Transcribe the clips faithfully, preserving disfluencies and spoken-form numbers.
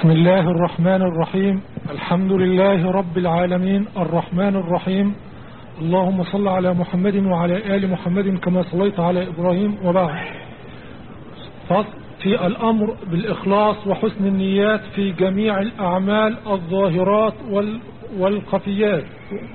بسم الله الرحمن الرحيم. الحمد لله رب العالمين الرحمن الرحيم. اللهم صل على محمد وعلى آل محمد كما صليت على إبراهيم. وبعد، في الأمر بالإخلاص وحسن النيات في جميع الأعمال الظاهرات والخفيات.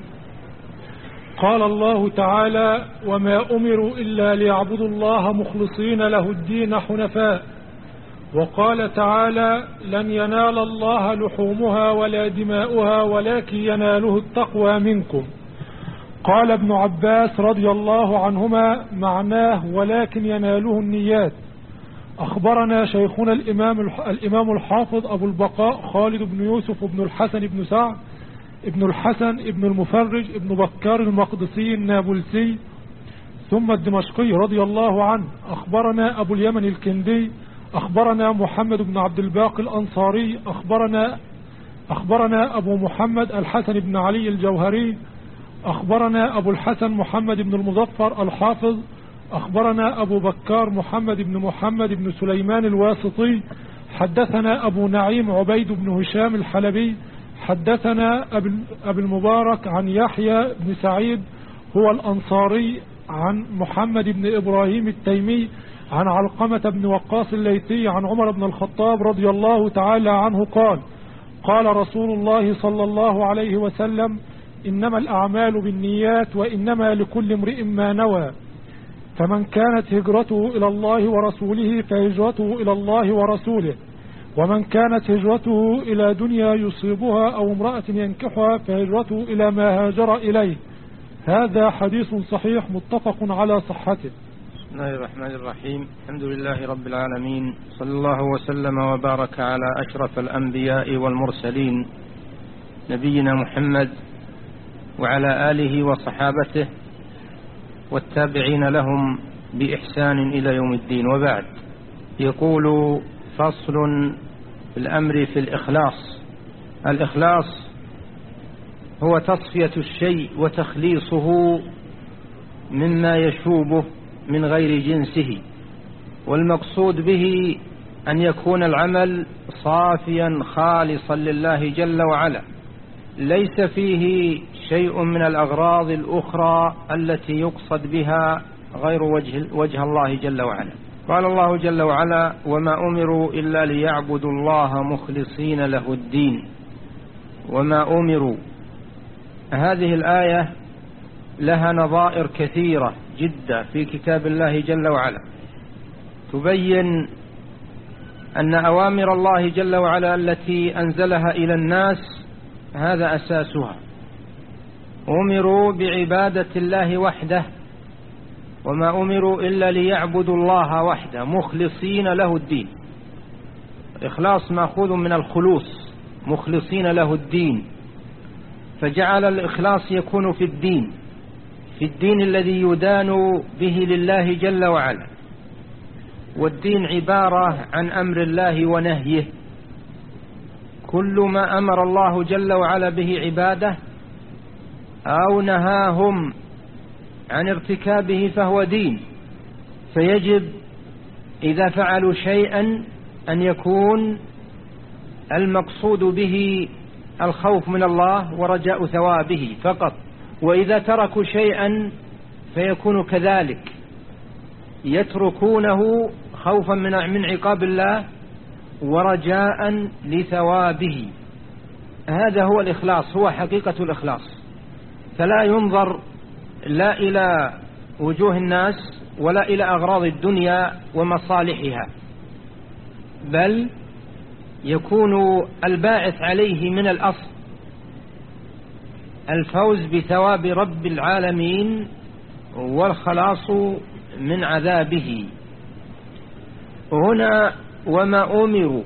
قال الله تعالى: وما أمروا إلا ليعبدوا الله مخلصين له الدين حنفاء. وقال تعالى: لن ينال الله لحومها ولا دماؤها ولكن يناله التقوى منكم. قال ابن عباس رضي الله عنهما: معناه ولكن يناله النيات. أخبرنا شيخنا الإمام الإمام الحافظ أبو البقاء خالد بن يوسف بن الحسن بن سعد ابن الحسن ابن المفرج ابن بكار المقدسي النابلسي ثم الدمشقي رضي الله عنه. أخبرنا أبو اليمن الكندي. أخبرنا محمد بن عبد الباقي الأنصاري. أخبرنا أخبرنا أبو محمد الحسن بن علي الجوهري. أخبرنا أبو الحسن محمد بن المظفر الحافظ. أخبرنا أبو بكار محمد بن محمد بن سليمان الواسطي. حدثنا أبو نعيم عبيد بن هشام الحلبي. حدثنا أبو المبارك عن يحيى بن سعيد هو الأنصاري عن محمد بن إبراهيم التيمي عن علقمة بن وقاص الليثي عن عمر بن الخطاب رضي الله تعالى عنه قال: قال رسول الله صلى الله عليه وسلم: إنما الأعمال بالنيات وإنما لكل امرئ ما نوى، فمن كانت هجرته إلى الله ورسوله فهجرته إلى الله ورسوله، ومن كانت هجرته إلى دنيا يصيبها أو امرأة ينكحها فهجرته إلى ما هاجر إليه. هذا حديث صحيح متفق على صحته. بسم الله الرحمن الرحيم. الحمد لله رب العالمين، صلى الله وسلم وبارك على أشرف الأنبياء والمرسلين نبينا محمد وعلى آله وصحابته والتابعين لهم بإحسان إلى يوم الدين. وبعد، يقول: فصل الأمر في الإخلاص. الإخلاص هو تصفية الشيء وتخليصه مما يشوبه من غير جنسه، والمقصود به أن يكون العمل صافيا خالصا لله جل وعلا، ليس فيه شيء من الأغراض الأخرى التي يقصد بها غير وجه, وجه الله جل وعلا. قال الله جل وعلا: وما أمروا إلا ليعبدوا الله مخلصين له الدين. وما أمروا، هذه الآية لها نظائر كثيرة جدا في كتاب الله جل وعلا تبين أن أوامر الله جل وعلا التي أنزلها إلى الناس هذا أساسها. أمروا بعبادة الله وحده، وما أمروا إلا ليعبدوا الله وحده مخلصين له الدين. الإخلاص مأخوذ من الخلوص، مخلصين له الدين، فجعل الإخلاص يكون في الدين، في الدين الذي يدان به لله جل وعلا. والدين عبارة عن أمر الله ونهيه، كل ما أمر الله جل وعلا به عباده أو نهاهم عن ارتكابه فهو دين. فيجب إذا فعلوا شيئا أن يكون المقصود به الخوف من الله ورجاء ثوابه فقط، وإذا تركوا شيئا فيكون كذلك، يتركونه خوفا من عقاب الله ورجاء لثوابه. هذا هو الإخلاص، هو حقيقة الإخلاص. فلا ينظر لا إلى وجوه الناس ولا إلى أغراض الدنيا ومصالحها، بل يكون الباعث عليه من الأصل الفوز بثواب رب العالمين والخلاص من عذابه. هنا وما أمروا،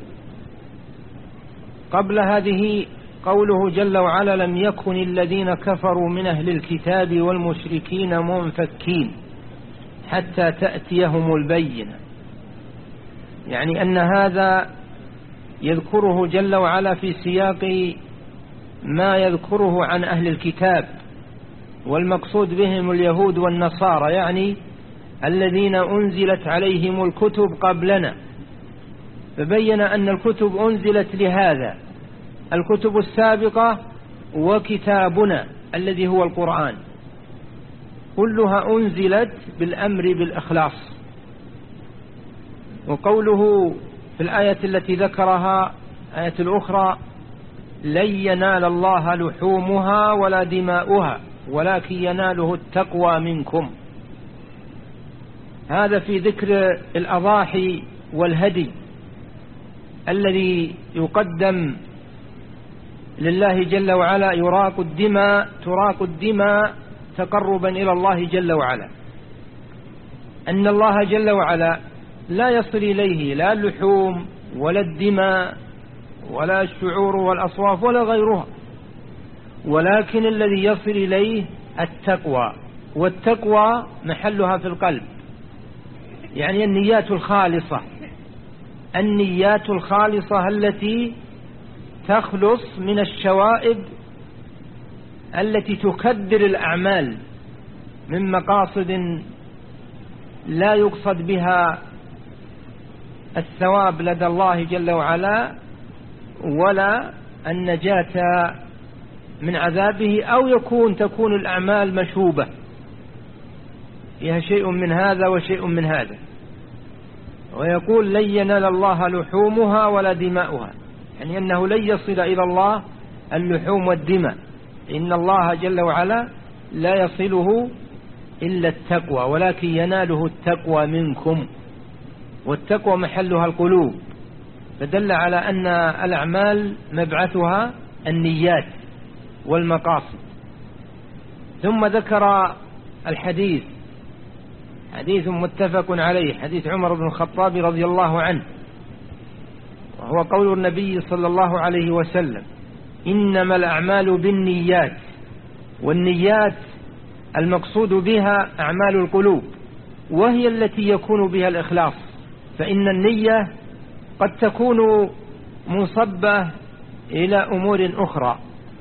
قبل هذه قوله جل وعلا: لم يكن الذين كفروا من أهل الكتاب والمشركين منفكين حتى تأتيهم البينة. يعني أن هذا يذكره جل وعلا في سياق ما يذكره عن أهل الكتاب، والمقصود بهم اليهود والنصارى، يعني الذين أنزلت عليهم الكتب قبلنا، فبين أن الكتب أنزلت لهذا، الكتب السابقة وكتابنا الذي هو القرآن كلها أنزلت بالأمر بالإخلاص. وقوله في الآية التي ذكرها آية الأخرى لن ينال الله لحومها ولا دماؤها ولكن يناله التقوى منكم، هذا في ذكر الأضاحي والهدي الذي يقدم لله جل وعلا، يراق الدماء تراق الدماء تقربا إلى الله جل وعلا، أن الله جل وعلا لا يصل إليه لا اللحوم ولا الدماء ولا الشعور والأصواف ولا غيرها، ولكن الذي يصل إليه التقوى، والتقوى محلها في القلب، يعني النيات الخالصة، النيات الخالصة التي تخلص من الشوائب التي تكدر الأعمال من مقاصد لا يقصد بها الثواب لدى الله جل وعلا ولا النجاة من عذابه، أو يكون تكون الأعمال مشوبة فيها شيء من هذا وشيء من هذا. ويقول لن ينال الله لحومها ولا دماؤها، يعني أنه لن يصل إلى الله اللحوم والدماء، إن الله جل وعلا لا يصله إلا التقوى، ولكن يناله التقوى منكم، والتقوى محلها القلوب، فدل على أن الأعمال مبعثها النيات والمقاصد. ثم ذكر الحديث، حديث متفق عليه، حديث عمر بن الخطاب رضي الله عنه، وهو قول النبي صلى الله عليه وسلم إنما الأعمال بالنيات، والنيات المقصود بها أعمال القلوب، وهي التي يكون بها الإخلاص، فإن النية قد تكون مصبة إلى أمور أخرى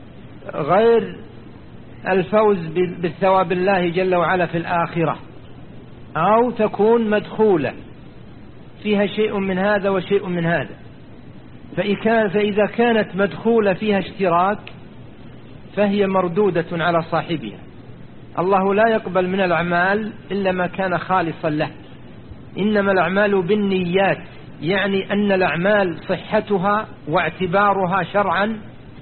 غير الفوز بالثواب الله جل وعلا في الآخرة، أو تكون مدخولة فيها شيء من هذا وشيء من هذا، فإذا كانت مدخولة فيها اشتراك فهي مردودة على صاحبها. الله لا يقبل من الأعمال إلا ما كان خالصا له، إنما الأعمال بالنيات، يعني أن الأعمال صحتها واعتبارها شرعا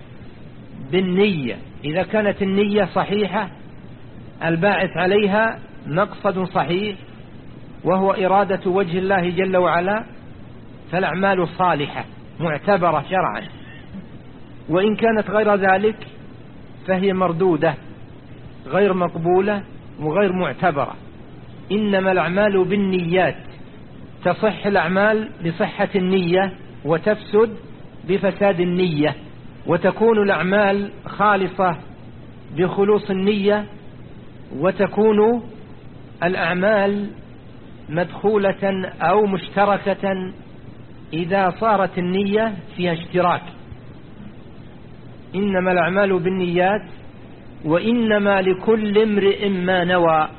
بالنية، إذا كانت النية صحيحة الباعث عليها مقصد صحيح وهو إرادة وجه الله جل وعلا، فالأعمال صالحة معتبرة شرعا، وإن كانت غير ذلك فهي مردودة غير مقبولة وغير معتبرة. إنما الأعمال بالنيات، تصح الأعمال بصحة النية وتفسد بفساد النية، وتكون الأعمال خالصة بخلوص النية، وتكون الأعمال مدخولة أو مشتركة إذا صارت النية فيها اشتراك. إنما الأعمال بالنيات وإنما لكل امرئ ما نوى،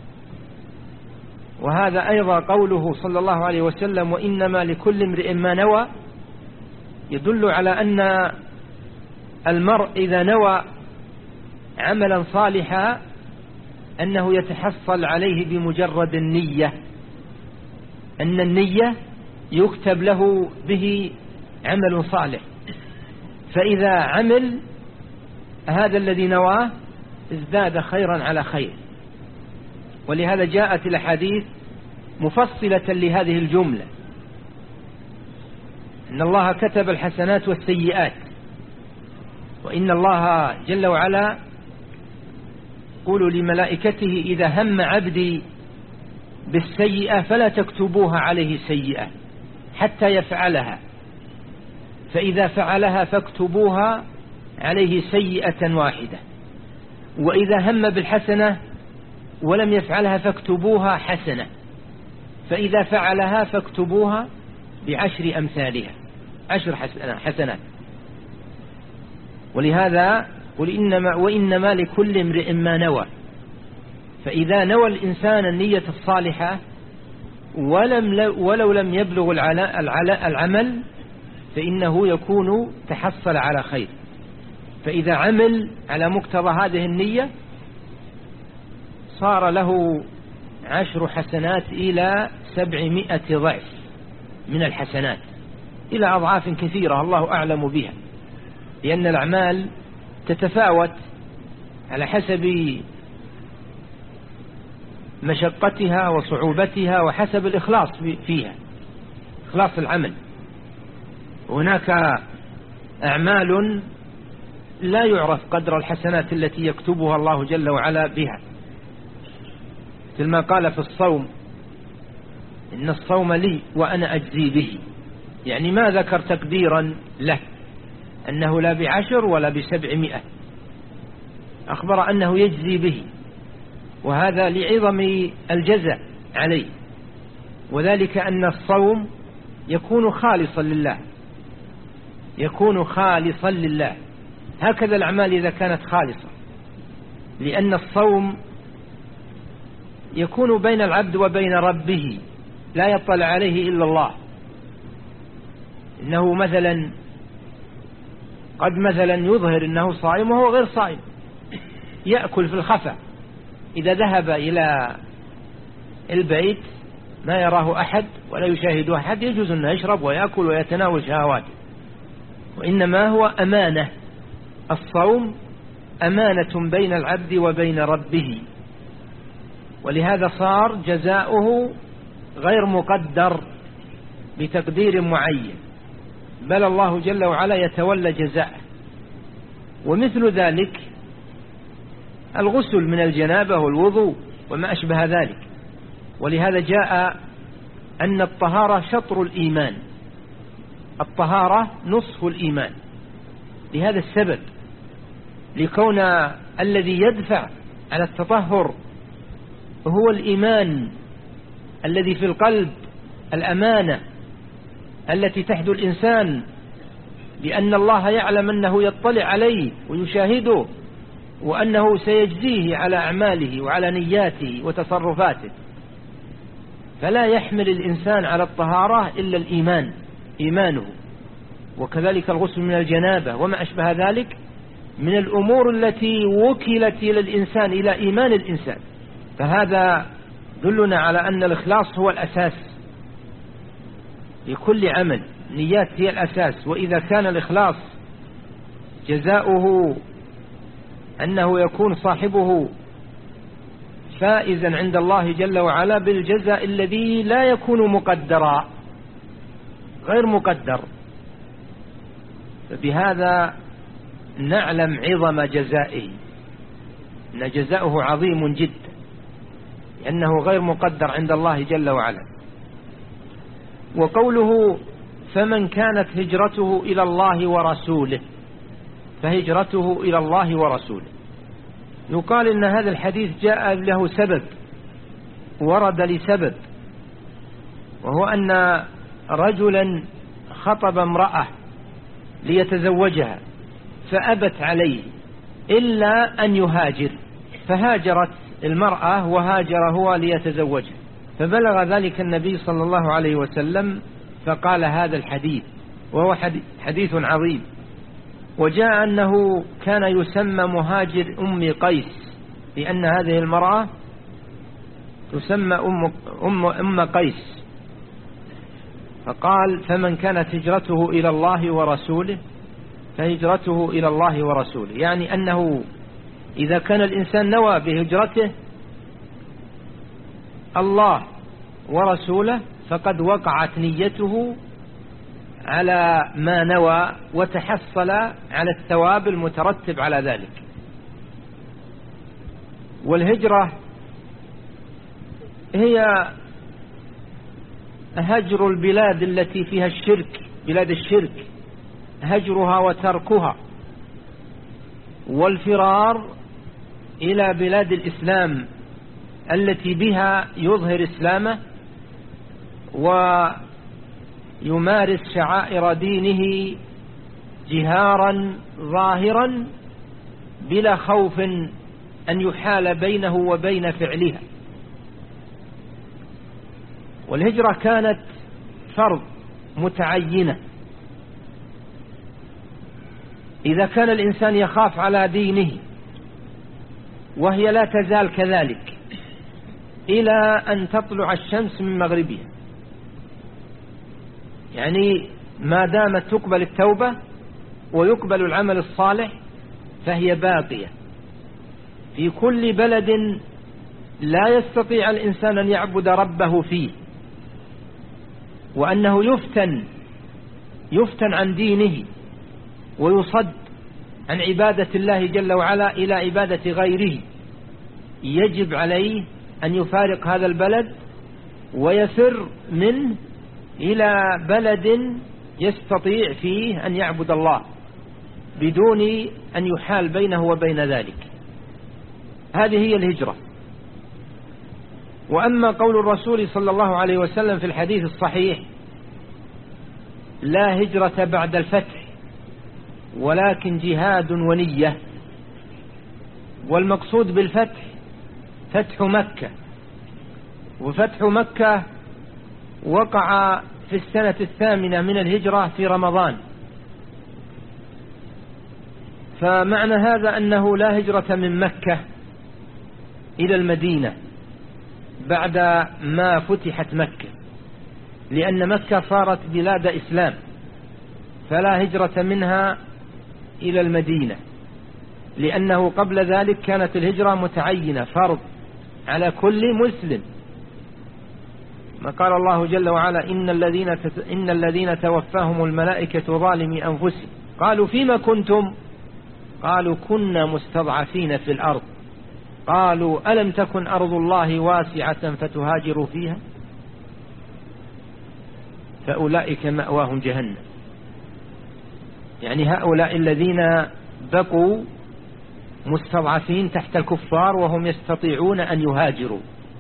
وهذا أيضا قوله صلى الله عليه وسلم وإنما لكل امرئ ما نوى يدل على أن المرء إذا نوى عملا صالحا أنه يتحصل عليه بمجرد النية، أن النية يكتب له به عمل صالح، فإذا عمل هذا الذي نواه ازداد خيرا على خير. ولهذا جاءت الأحاديث مفصلة لهذه الجملة، إن الله كتب الحسنات والسيئات، وإن الله جل وعلا يقول لملائكته إذا هم عبدي بالسيئة فلا تكتبوها عليه سيئة حتى يفعلها، فإذا فعلها فاكتبوها عليه سيئة واحدة، وإذا هم بالحسنة ولم يفعلها فاكتبوها حسنة، فإذا فعلها فاكتبوها بعشر أمثالها، عشر حسنات. ولهذا قل إنما وإنما لكل امرئ ما نوى، فإذا نوى الإنسان النية الصالحة ولم ولو لم يبلغ العمل فإنه يكون تحصل على خير. فإذا عمل على مقتضى هذه النية صار له عشر حسنات إلى سبعمائة ضعف من الحسنات، إلى أضعاف كثيرة الله أعلم بها، لأن الأعمال تتفاوت على حسب مشقتها وصعوبتها وحسب الإخلاص فيها، إخلاص العمل. هناك أعمال لا يعرف قدر الحسنات التي يكتبها الله جل وعلا بها، مثل ما قال في الصوم: إن الصوم لي وأنا أجزي به، يعني ما ذكر تقديرا له أنه لا بعشر ولا بسبعمائة، أخبر أنه يجزي به، وهذا لعظم الجزاء عليه، وذلك أن الصوم يكون خالصا لله، يكون خالصا لله. هكذا الأعمال إذا كانت خالصة، لأن الصوم يكون بين العبد وبين ربه، لا يطلع عليه إلا الله. إنه مثلا قد مثلا يظهر أنه صائم وهو غير صائم، يأكل في الخفا، إذا ذهب إلى البيت ما يراه أحد ولا يشاهده أحد، يجوز أنه يشرب ويأكل ويتناول شهواته، وإنما هو أمانة. الصوم أمانة بين العبد وبين ربه، ولهذا صار جزاؤه غير مقدر بتقدير معين، بل الله جل وعلا يتولى جزاءه. ومثل ذلك الغسل من الجنابة والوضوء وما أشبه ذلك. ولهذا جاء أن الطهارة شطر الإيمان، الطهارة نصف الإيمان، لهذا السبب، لكون الذي يدفع على التطهر هو الإيمان الذي في القلب، الأمانة التي تحدو الإنسان بأن الله يعلم أنه يطلع عليه ويشاهده، وأنه سيجزيه على أعماله وعلى نياته وتصرفاته. فلا يحمل الإنسان على الطهارة إلا الإيمان، إيمانه. وكذلك الغسل من الجنابة وما أشبه ذلك من الأمور التي وكلت إلى الإنسان، إلى إيمان الإنسان. فهذا دلنا على أن الإخلاص هو الأساس لكل عمل، نيات هي الأساس. وإذا كان الإخلاص جزاؤه أنه يكون صاحبه فائزا عند الله جل وعلا بالجزاء الذي لا يكون مقدرا، غير مقدر، فبهذا نعلم عظم جزائه، أن جزاؤه عظيم جدا، لأنه غير مقدر عند الله جل وعلا. وقوله: فمن كانت هجرته إلى الله ورسوله، فهجرته إلى الله ورسوله. يقال إن هذا الحديث جاء له سبب، ورد لسبب، وهو أن رجلا خطب امرأة ليتزوجها فأبت عليه إلا أن يهاجر، فهاجرت المرأة وهاجر هو ليتزوجها، فبلغ ذلك النبي صلى الله عليه وسلم فقال هذا الحديث، وهو حديث عظيم. وجاء أنه كان يسمى مهاجر أم قيس، لأن هذه المرأة تسمى أم, أم, أم قيس. فقال: فمن كانت هجرته إلى الله ورسوله فهجرته إلى الله ورسوله، يعني أنه إذا كان الإنسان نوى بهجرته الله ورسوله فقد وقعت نيته على ما نوى، وتحصل على الثواب المترتب على ذلك. والهجرة هي هجر البلاد التي فيها الشرك، بلاد الشرك، هجرها وتركها، والفرار إلى بلاد الإسلام التي بها يظهر إسلامه ويمارس شعائر دينه جهارا ظاهرا بلا خوف أن يحال بينه وبين فعلها. والهجرة كانت فرض متعينة. إذا كان الإنسان يخاف على دينه وهي لا تزال كذلك إلى أن تطلع الشمس من مغربها، يعني ما دامت تقبل التوبة ويقبل العمل الصالح فهي باقية في كل بلد لا يستطيع الإنسان أن يعبد ربه فيه، وأنه يفتن يفتن عن دينه ويصد عن عبادة الله جل وعلا إلى عبادة غيره. يجب عليه أن يفارق هذا البلد ويفر منه إلى بلد يستطيع فيه أن يعبد الله بدون أن يحال بينه وبين ذلك. هذه هي الهجرة. وأما قول الرسول صلى الله عليه وسلم في الحديث الصحيح: لا هجرة بعد الفتح ولكن جهاد ونية، والمقصود بالفتح فتح مكة، وفتح مكة وقع في السنة الثامنة من الهجرة في رمضان. فمعنى هذا أنه لا هجرة من مكة إلى المدينة بعد ما فتحت مكة، لأن مكة صارت بلاد إسلام، فلا هجرة منها إلى المدينة، لأنه قبل ذلك كانت الهجرة متعينة فرض على كل مسلم. ما قال الله جل وعلا: إن الذين إن الذين توفاهم الملائكة ظالمي أنفسهم قالوا فيما كنتم قالوا كنا مستضعفين في الأرض قالوا ألم تكن أرض الله واسعة فتهاجروا فيها فأولئك مأواهم جهنم. يعني هؤلاء الذين بقوا مستضعفين تحت الكفار وهم يستطيعون أن يهاجروا.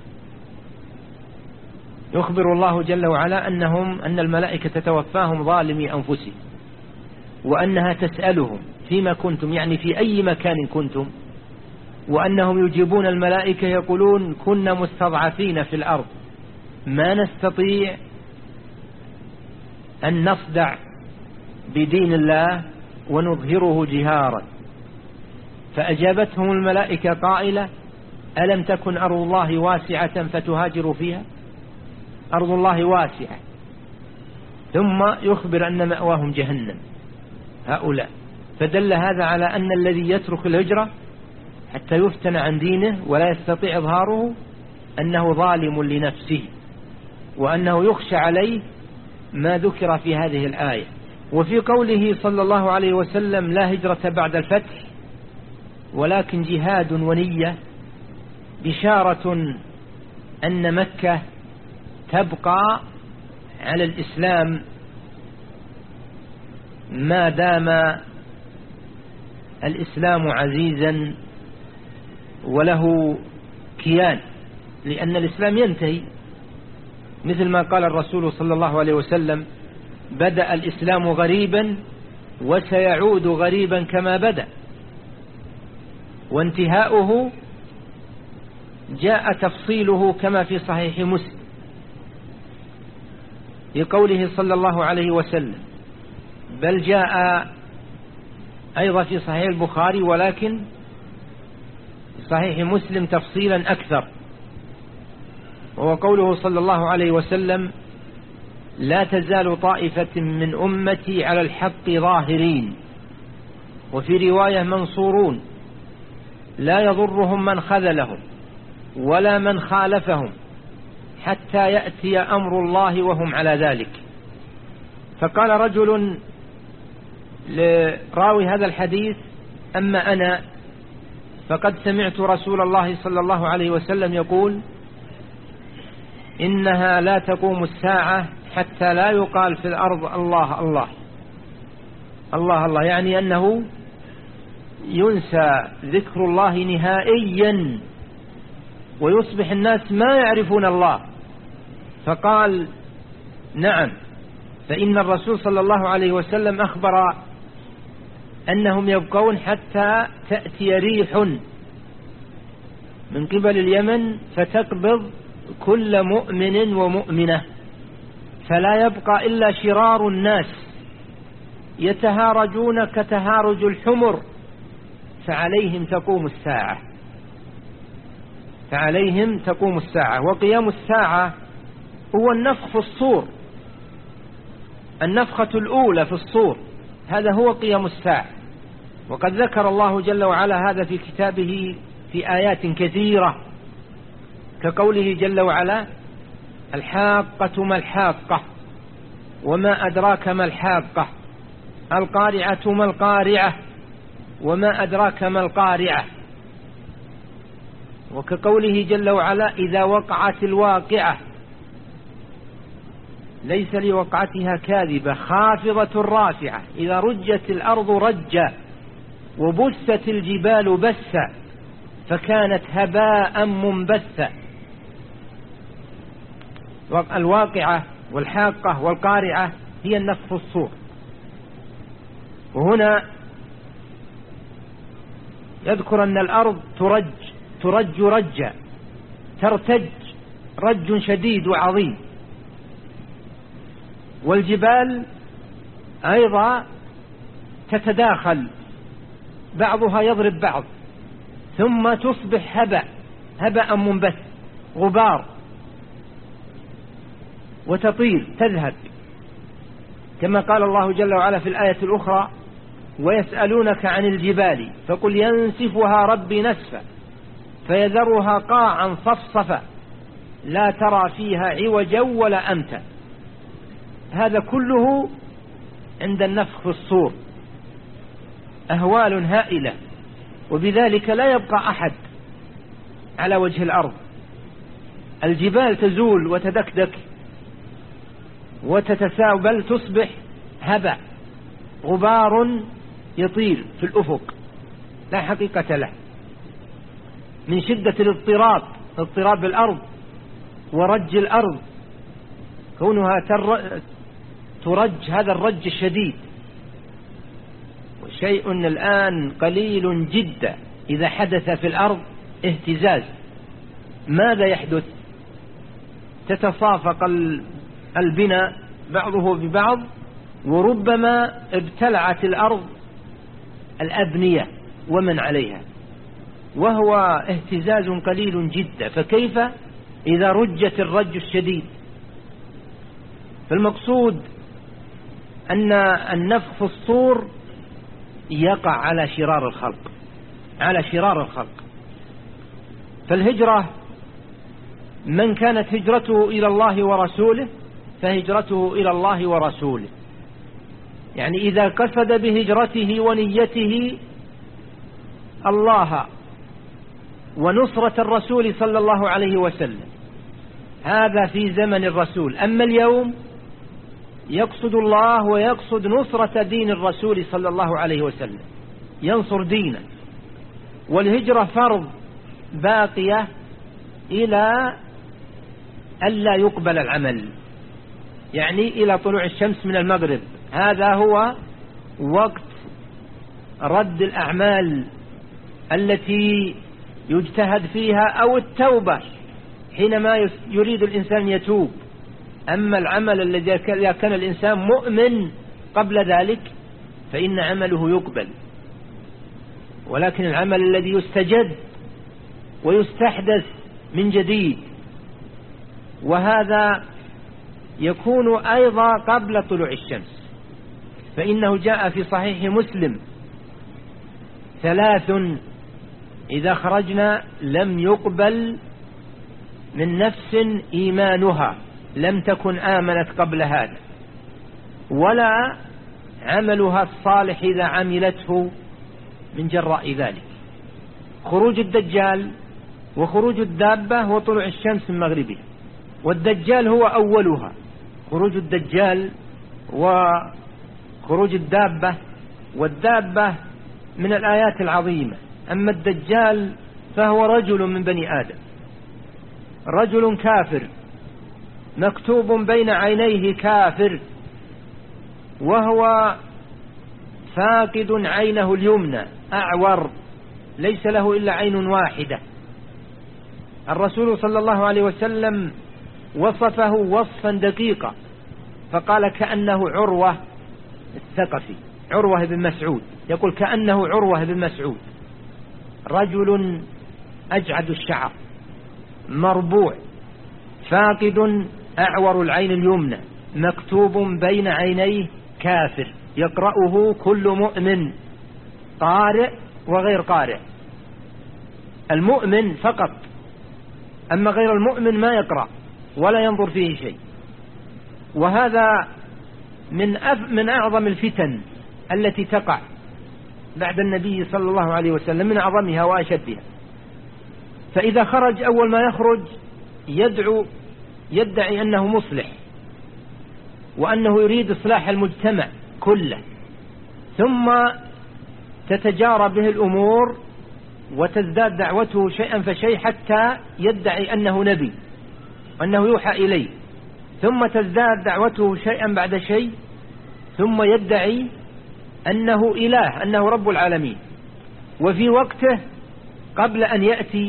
يخبر الله جل وعلا أنهم أن الملائكة تتوفاهم ظالمي أنفسهم، وأنها تسألهم فيما كنتم، يعني في أي مكان كنتم، وأنهم يجيبون الملائكة يقولون كنا مستضعفين في الأرض ما نستطيع أن نصدع بدين الله ونظهره جهارا. فأجابتهم الملائكة قائلة: ألم تكن أرض الله واسعة فتهاجروا فيها؟ أرض الله واسعة، ثم يخبر أن مأواهم جهنم هؤلاء. فدل هذا على أن الذي يترك الهجرة حتى يفتن عن دينه ولا يستطيع إظهاره أنه ظالم لنفسه، وأنه يخشى عليه ما ذكر في هذه الآية. وفي قوله صلى الله عليه وسلم: لا هجرة بعد الفتح ولكن جهاد ونية، بشارة أن مكة تبقى على الإسلام ما دام الإسلام عزيزا وله كيان، لأن الإسلام ينتهي، مثل ما قال الرسول صلى الله عليه وسلم: بدأ الإسلام غريبا وسيعود غريبا كما بدأ. وانتهاؤه جاء تفصيله كما في صحيح مسلم لقوله صلى الله عليه وسلم، بل جاء أيضا في صحيح البخاري ولكن في صحيح مسلم تفصيلا أكثر، وهو قوله صلى الله عليه وسلم: لا تزال طائفة من أمتي على الحق ظاهرين، وفي رواية منصورون، لا يضرهم من خذلهم ولا من خالفهم حتى يأتي أمر الله وهم على ذلك. فقال رجل لراوي هذا الحديث: أما أنا فقد سمعت رسول الله صلى الله عليه وسلم يقول: إنها لا تقوم الساعة حتى لا يقال في الأرض الله الله الله الله، يعني أنه ينسى ذكر الله نهائيا ويصبح الناس ما يعرفون الله. فقال: نعم، فإن الرسول صلى الله عليه وسلم أخبر أنهم يبقون حتى تأتي ريح من قبل اليمن فتقبض كل مؤمن ومؤمنة، فلا يبقى إلا شرار الناس يتهارجون كتهارج الحمر، فعليهم تقوم الساعة فعليهم تقوم الساعة وقيام الساعة هو النفخ في الصور، النفخة الأولى في الصور، هذا هو قيام الساعة. وقد ذكر الله جل وعلا هذا في كتابه في آيات كثيرة، كقوله جل وعلا: الحاقة ما الحاقة وما أدراك ما الحاقة، القارعة ما القارعة وما أدراك ما القارعة. وكقوله جل وعلا: إذا وقعت الواقعة ليس لوقعتها كاذبة خافضة رافعة، إذا رجت الأرض رجا وبست الجبال بسا فكانت هباء منبثا. الواقعة والحاقة والقارعة هي النفخ في الصور. وهنا يذكر أن الأرض ترج ترج رجا، ترتج رج شديد وعظيم، والجبال أيضا تتداخل، بعضها يضرب بعض، ثم تصبح هبأ هبأ منبث، غبار، وتطير تذهب، كما قال الله جل وعلا في الآية الأخرى: ويسألونك عن الجبال فقل ينسفها ربي نسفا فيذرها قاعا صفصفا لا ترى فيها عوجا ولا أمتا. هذا كله عند النفخ في الصور، أهوال هائلة، وبذلك لا يبقى أحد على وجه الأرض. الجبال تزول وتدكدك وتتساوى، بل تصبح هباء، غبار يطير في الأفق لا حقيقة له، من شدة الاضطراب اضطراب الأرض ورج الأرض، كونها ترج هذا الرج الشديد. وشيء الآن قليل جدا إذا حدث في الأرض اهتزاز، ماذا يحدث؟ تتصافق البناء بعضه ببعض، وربما ابتلعت الأرض الأبنية ومن عليها، وهو اهتزاز قليل جدا، فكيف إذا رجت الرج الشديد؟ فالمقصود أن النفخ في الصور يقع على شرار الخلق على شرار الخلق. فالهجرة، من كانت هجرته إلى الله ورسوله فهجرته إلى الله ورسوله، يعني إذا قصد بهجرته ونيته الله ونصرة الرسول صلى الله عليه وسلم، هذا في زمن الرسول. أما اليوم يقصد الله ويقصد نصرة دين الرسول صلى الله عليه وسلم، ينصر دينه. والهجرة فرض باقية إلى ألا يقبل العمل، يعني إلى طلوع الشمس من المغرب، هذا هو وقت رد الأعمال التي يجتهد فيها، أو التوبة حينما يريد الإنسان يتوب. أما العمل الذي كان الإنسان مؤمن قبل ذلك فإن عمله يقبل، ولكن العمل الذي يستجد ويستحدث من جديد، وهذا يكون أيضا قبل طلوع الشمس، فإنه جاء في صحيح مسلم: ثلاث إذا خرجنا لم يقبل من نفس إيمانها لم تكن آمنت قبل هذا، ولا عملها الصالح إذا عملته من جراء ذلك: خروج الدجال وخروج الدابة وطلوع الشمس من مغربها. والدجال هو أولها، خروج الدجال وخروج الدابة، والدابة من الآيات العظيمة. أما الدجال فهو رجل من بني آدم، رجل كافر مكتوب بين عينيه كافر، وهو فاقد عينه اليمنى، أعور، ليس له إلا عين واحدة، الرسول صلى الله عليه وسلم وصفه وصفا دقيقا فقال كأنه عروة الثقفي، عروة بن مسعود، يقول كأنه عروة بن مسعود، رجل أجعد الشعر مربوع فاقد أعور العين اليمنى مكتوب بين عينيه كافر يقرأه كل مؤمن قارئ وغير قارئ، المؤمن فقط، أما غير المؤمن ما يقرأ ولا ينظر فيه شيء. وهذا من أف من أعظم الفتن التي تقع بعد النبي صلى الله عليه وسلم، من أعظمها وأشدها. فإذا خرج أول ما يخرج يدعو يدعي أنه مصلح وأنه يريد إصلاح المجتمع كله، ثم تتجارى به الأمور وتزداد دعوته شيئا فشيء حتى يدعي أنه نبي وأنه يوحى إليه، ثم تزداد دعوته شيئا بعد شيء ثم يدعي أنه إله، أنه رب العالمين. وفي وقته قبل أن يأتي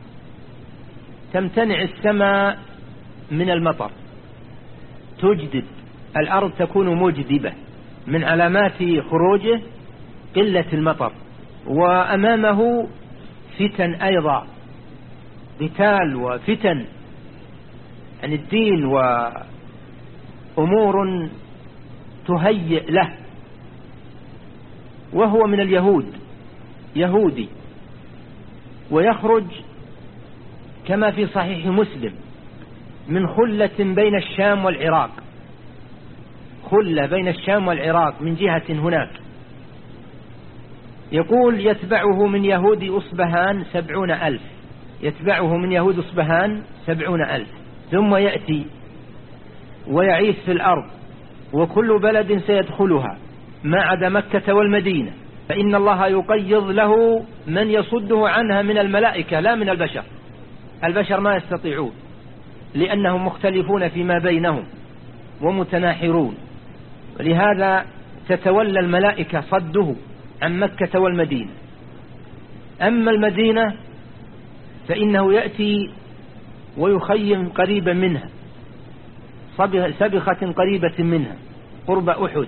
تمتنع السماء من المطر، تجدب الأرض تكون مجدبة، من علامات خروجه قلة المطر. وأمامه فتن أيضا، قتال وفتن عن الدين وأمور تهيئ له، وهو من اليهود يهودي، ويخرج كما في صحيح مسلم من خلة بين الشام والعراق، خلة بين الشام والعراق من جهة هناك. يقول يتبعه من يهود أصبهان سبعون ألف، يتبعه من يهود أصبهان سبعون ألف، ثم يأتي ويعيش في الأرض وكل بلد سيدخلها ما عدا مكة والمدينة، فإن الله يقيض له من يصده عنها من الملائكة لا من البشر، البشر ما يستطيعون لأنهم مختلفون فيما بينهم ومتناحرون، ولهذا تتولى الملائكة صده عن مكة والمدينة. أما المدينة فإنه يأتي ويخيم قريبا منها، سبخة قريبة منها قرب أحد،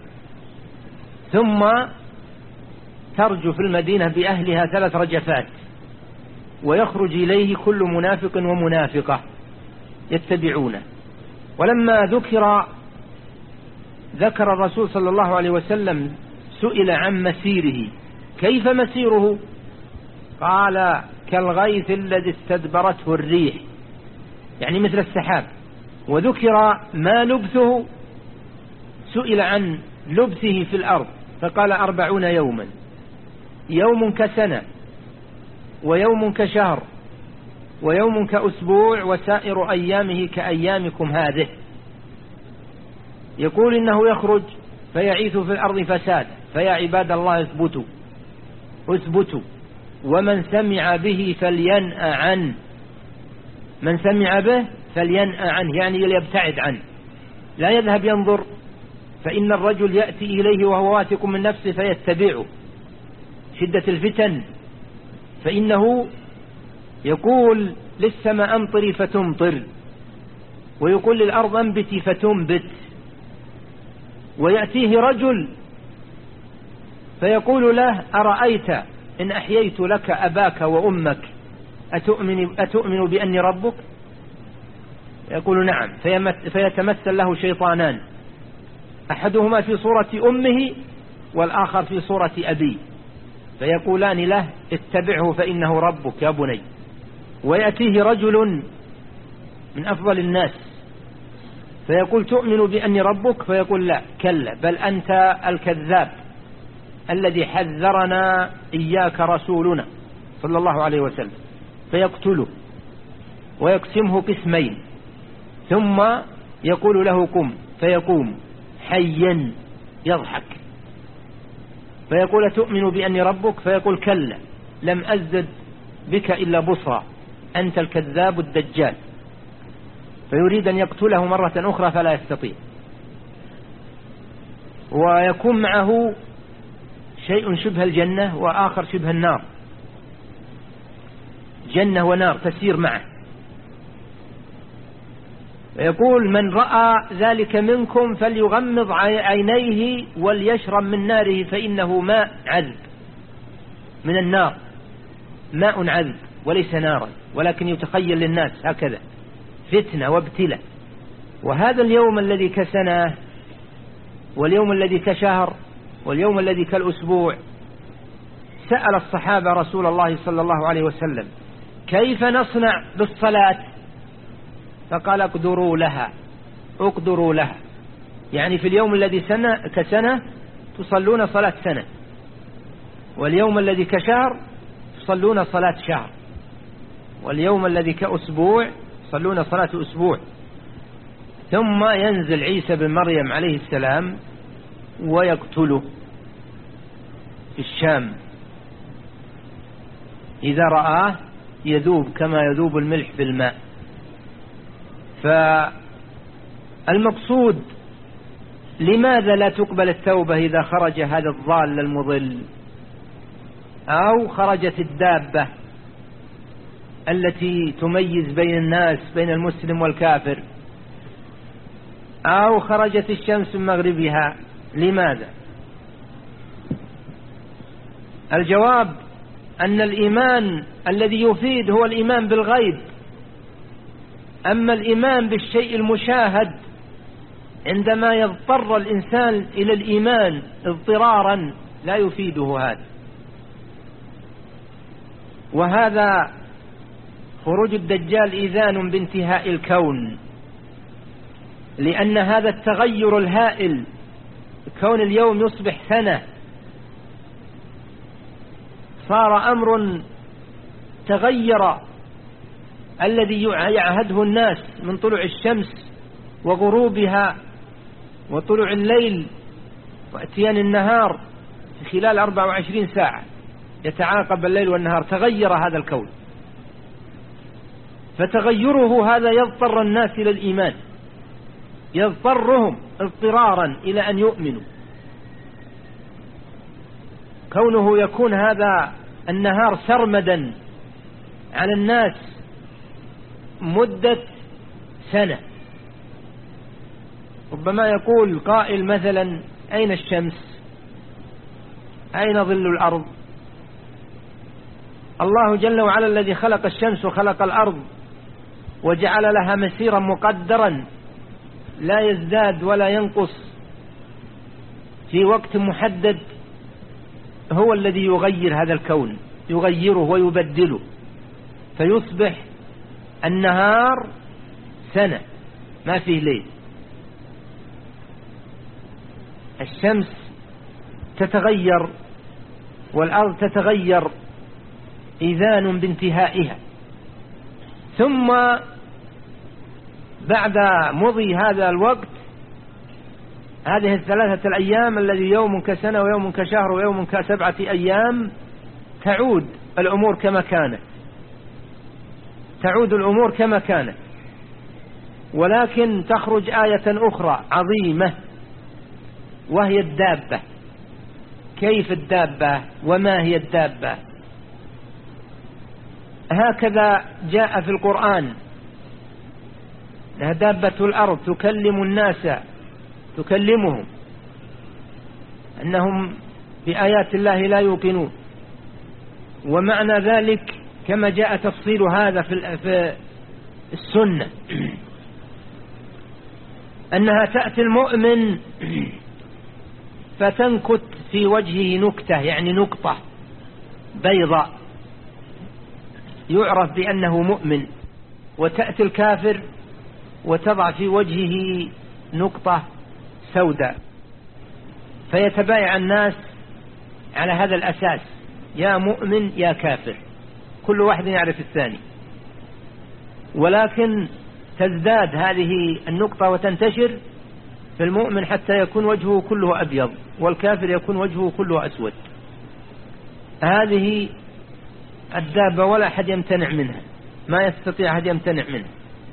ثم ترجو في المدينة بأهلها ثلاث رجفات، ويخرج إليه كل منافق ومنافقة يتبعونه. ولما ذكر ذكر الرسول صلى الله عليه وسلم سئل عن مسيره، كيف مسيره؟ قال كالغيث الذي استدبرته الريح، يعني مثل السحاب. وذكر ما لبثه، سئل عن لبثه في الأرض فقال أربعون يوما، يوم كسنة ويوم كشهر ويوم كأسبوع وسائر أيامه كأيامكم هذه. يقول إنه يخرج فيعيث في الأرض فساد، فيا عباد الله اثبتوا اثبتوا، ومن سمع به فلينأ عنه، من سمع به فلينأ عنه يعني ليبتعد عنه، لا يذهب ينظر، فإن الرجل يأتي إليه وهو واثق من نفسه فيتبعه شدة الفتن، فإنه يقول للسماء أمطري فتمطر، ويقول للأرض أنبتي فتنبت، ويأتيه رجل فيقول له أرأيت إن أحييت لك أباك وأمك أتؤمن, أتؤمن بأني ربك؟ يقول نعم، فيتمثل له شيطانان، أحدهما في صورة أمه والآخر في صورة أبيه، فيقولان له اتبعه فإنه ربك يا بني. ويأتيه رجل من أفضل الناس فيقول تؤمن بأني ربك؟ فيقول لا، كلا، بل أنت الكذاب الذي حذرنا إياك رسولنا صلى الله عليه وسلم، فيقتله ويقسمه قسمين، ثم يقول له قم، فيقوم حيا يضحك، فيقول تؤمن بأني ربك؟ فيقول كلا، لم أزد بك إلا بصرى، أنت الكذاب الدجال، فيريد أن يقتله مرة أخرى فلا يستطيع. ويكون معه شيء شبه الجنة وآخر شبه النار. جنة ونار تسير معه. يقول من رأى ذلك منكم فليغمض عينيه وليشرب من ناره فإنه ماء عذب من النار، ماء عذب وليس نارا، ولكن يتخيل للناس هكذا فتنة وابتلاء. وهذا اليوم الذي كسنة واليوم الذي كشهر واليوم الذي كالأسبوع، سأل الصحابة رسول الله صلى الله عليه وسلم كيف نصنع بالصلاة؟ فقال اقدروا لها اقدروا لها، يعني في اليوم الذي سنة كسنة تصلون صلاة سنة، واليوم الذي كشهر تصلون صلاة شهر، واليوم الذي كأسبوع تصلون صلاة أسبوع. ثم ينزل عيسى بن مريم عليه السلام ويقتله في الشام، إذا رآه يذوب كما يذوب الملح في الماء. فالمقصود لماذا لا تقبل التوبة إذا خرج هذا الضال المضل، أو خرجت الدابة التي تميز بين الناس بين المسلم والكافر، أو خرجت الشمس من مغربها؟ لماذا؟ الجواب أن الإيمان الذي يفيد هو الإيمان بالغيب، أما الإيمان بالشيء المشاهد عندما يضطر الإنسان إلى الإيمان اضطرارا لا يفيده هذا. وهذا خروج الدجال إذان بانتهاء الكون، لأن هذا التغير الهائل، كون اليوم يصبح سنة، صار أمر تغير الذي يعهده الناس من طلوع الشمس وغروبها وطلوع الليل واتيان النهار في خلال أربع وعشرين ساعة يتعاقب الليل والنهار. تغير هذا الكون، فتغيره هذا يضطر الناس إلى الإيمان، يضطرهم اضطرارا إلى أن يؤمنوا. كونه يكون هذا النهار سرمدا على الناس مدة سنة، ربما يقول قائل مثلا أين الشمس؟ أين ظل الأرض؟ الله جل وعلا الذي خلق الشمس وخلق الأرض وجعل لها مسيرا مقدرا لا يزداد ولا ينقص في وقت محدد، هو الذي يغير هذا الكون، يغيره ويبدله، فيصبح النهار سنة ما فيه ليل. الشمس تتغير والأرض تتغير إذان بانتهائها. ثم بعد مضي هذا الوقت، هذه الثلاثة الأيام الذي يوم كسنة ويوم كشهر ويوم كسبعة أيام، تعود الأمور كما كانت، تعود الأمور كما كانت، ولكن تخرج آية أخرى عظيمة وهي الدابة. كيف الدابة وما هي الدابة؟ هكذا جاء في القرآن: دابة الأرض تكلم الناس، تكلمهم أنهم بآيات الله لا يوقنون. ومعنى ذلك كما جاء تفصيل هذا في السنة أنها تأتي المؤمن فتنكت في وجهه نكتة، يعني نقطة بيضاء يعرف بأنه مؤمن، وتأتي الكافر وتضع في وجهه نقطة سوداء، فيتبايع الناس على هذا الأساس: يا مؤمن يا كافر، كل واحد يعرف الثاني. ولكن تزداد هذه النقطة وتنتشر في المؤمن حتى يكون وجهه كله أبيض، والكافر يكون وجهه كله أسود. هذه الدابة ولا أحد يمتنع منها، ما يستطيع أحد يمتنع منها.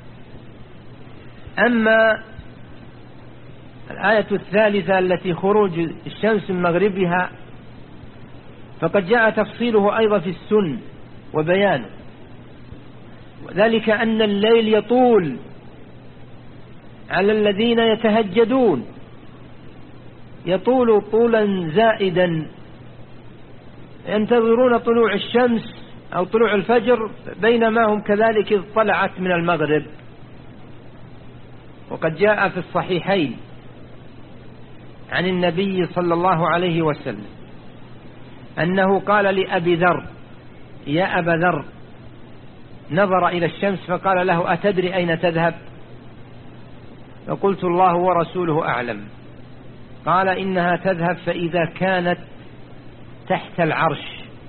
أما الآية الثالثة التي خروج الشمس من مغربها، فقد جاء تفصيله أيضا في السن وبيانه، وذلك أن الليل يطول على الذين يتهجدون، يطول طولا زائدا، ينتظرون طلوع الشمس أو طلوع الفجر بينما هم كذلك إذ طلعت من المغرب. وقد جاء في الصحيحين عن النبي صلى الله عليه وسلم أنه قال لأبي ذر: يا أبا ذر، نظر إلى الشمس فقال له: أتدري أين تذهب؟ فقلت: الله ورسوله أعلم. قال: إنها تذهب فإذا كانت تحت العرش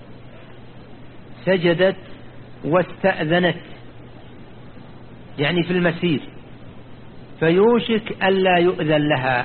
سجدت واستأذنت، يعني في المسير، فيوشك ألا يؤذن لها،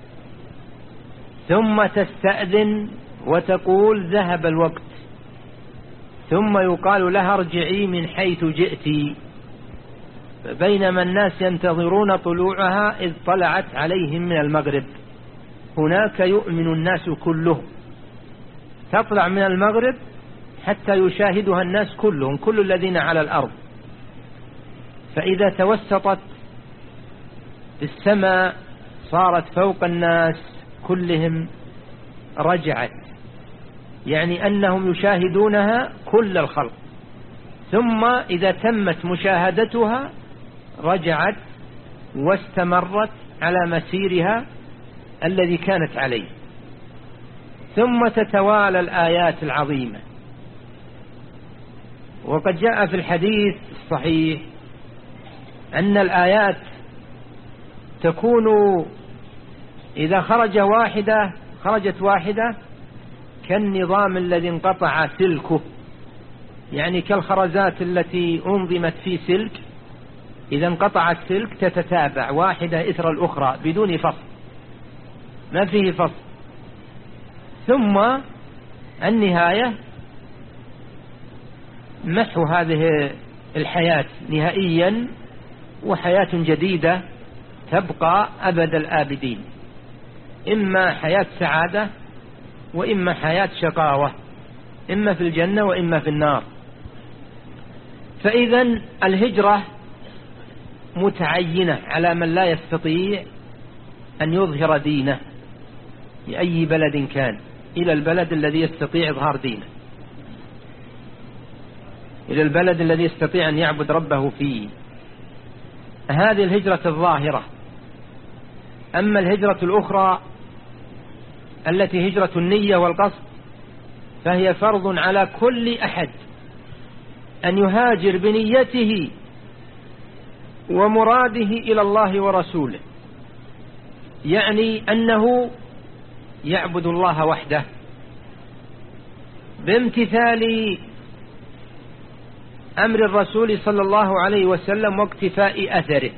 ثم تستأذن وتقول: ذهب الوقت، ثم يقال لها: ارجعي من حيث جئت. بينما الناس ينتظرون طلوعها إذ طلعت عليهم من المغرب، هناك يؤمن الناس كلهم، تطلع من المغرب حتى يشاهدها الناس كلهم، كل الذين على الأرض. فإذا توسطت السماء صارت فوق الناس كلهم رجعت، يعني أنهم يشاهدونها كل الخلق، ثم إذا تمت مشاهدتها رجعت واستمرت على مسيرها الذي كانت عليه، ثم تتوالى الآيات العظيمة. وقد جاء في الحديث الصحيح أن الآيات تكون إذا خرج واحدة خرجت واحدة كالنظام الذي انقطع سلكه، يعني كالخرزات التي أنظمت في سلك، إذا انقطع السلك تتتابع واحدة إثر الأخرى بدون فصل، ما فيه فصل. ثم النهاية محو هذه الحياة نهائيا، وحياة جديدة تبقى أبد الآبدين، إما حياة سعادة وإما حياة شقاوة، إما في الجنة وإما في النار. فإذا الهجرة متعينة على من لا يستطيع أن يظهر دينه لأي بلد كان إلى البلد الذي يستطيع إظهار دينه، إلى البلد الذي يستطيع أن يعبد ربه فيه. هذه الهجرة الظاهرة. أما الهجرة الأخرى التي هجرة النية والقصد فهي فرض على كل أحد أن يهاجر بنيته ومراده إلى الله ورسوله، يعني أنه يعبد الله وحده بامتثال أمر الرسول صلى الله عليه وسلم واقتفاء أثره.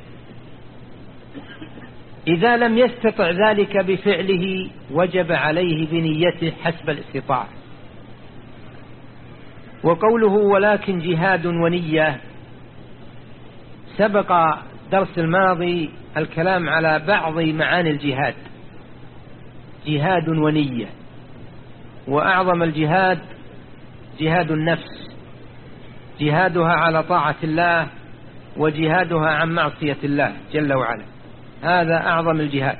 إذا لم يستطع ذلك بفعله وجب عليه بنيته حسب الاستطاعة. وقوله ولكن جهاد ونية، سبق درس الماضي الكلام على بعض معاني الجهاد، جهاد ونية. وأعظم الجهاد جهاد النفس، جهادها على طاعة الله وجهادها عن معصية الله جل وعلا، هذا أعظم الجهاد.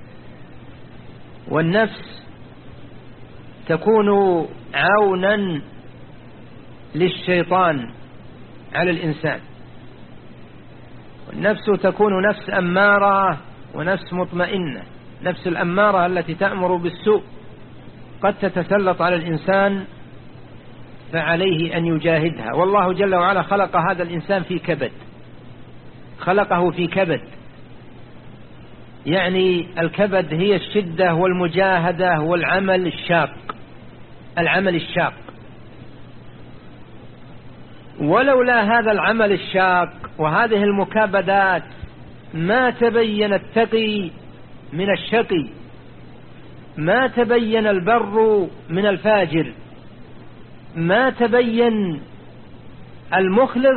والنفس تكون عونا للشيطان على الإنسان، والنفس تكون نفس أمارة ونفس مطمئنة. نفس الأمارة التي تأمر بالسوء قد تتسلط على الإنسان فعليه أن يجاهدها. والله جل وعلا خلق هذا الإنسان في كبد، خلقه في كبد، يعني الكبد هي الشدة والمجاهدة والعمل الشاق، العمل الشاق. ولولا هذا العمل الشاق وهذه المكابدات ما تبين التقي من الشقي، ما تبين البر من الفاجر، ما تبين المخلص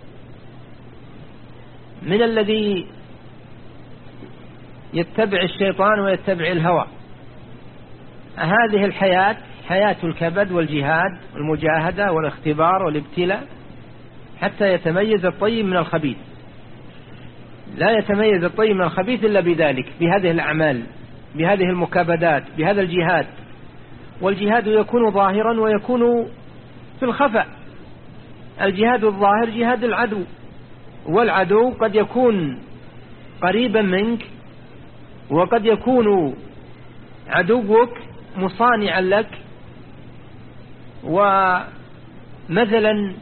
من الذي يتبع الشيطان ويتبع الهوى. هذه الحياة حياة الكبد والجهاد والمجاهدة والاختبار والابتلاء، حتى يتميز الطيب من الخبيث. لا يتميز الطيب من الخبيث إلا بذلك، بهذه الأعمال، بهذه المكابدات، بهذا الجهاد. والجهاد يكون ظاهرا ويكون في الخفاء. الجهاد الظاهر جهاد العدو، والعدو قد يكون قريبا منك، وقد يكون عدوك مصانعا لك، ومثلا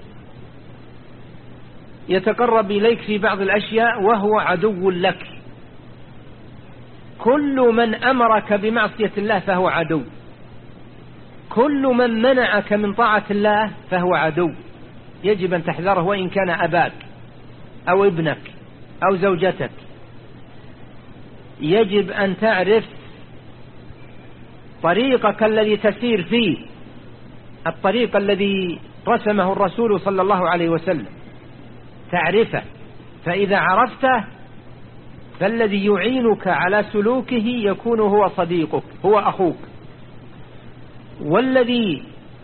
يتقرب إليك في بعض الأشياء وهو عدو لك. كل من أمرك بمعصية الله فهو عدو، كل من منعك من طاعة الله فهو عدو، يجب أن تحذره، وإن كان أباك أو ابنك أو زوجتك. يجب أن تعرف طريقك الذي تسير فيه، الطريق الذي رسمه الرسول صلى الله عليه وسلم، تعرفه. فإذا عرفته فالذي يعينك على سلوكه يكون هو صديقك، هو أخوك. والذي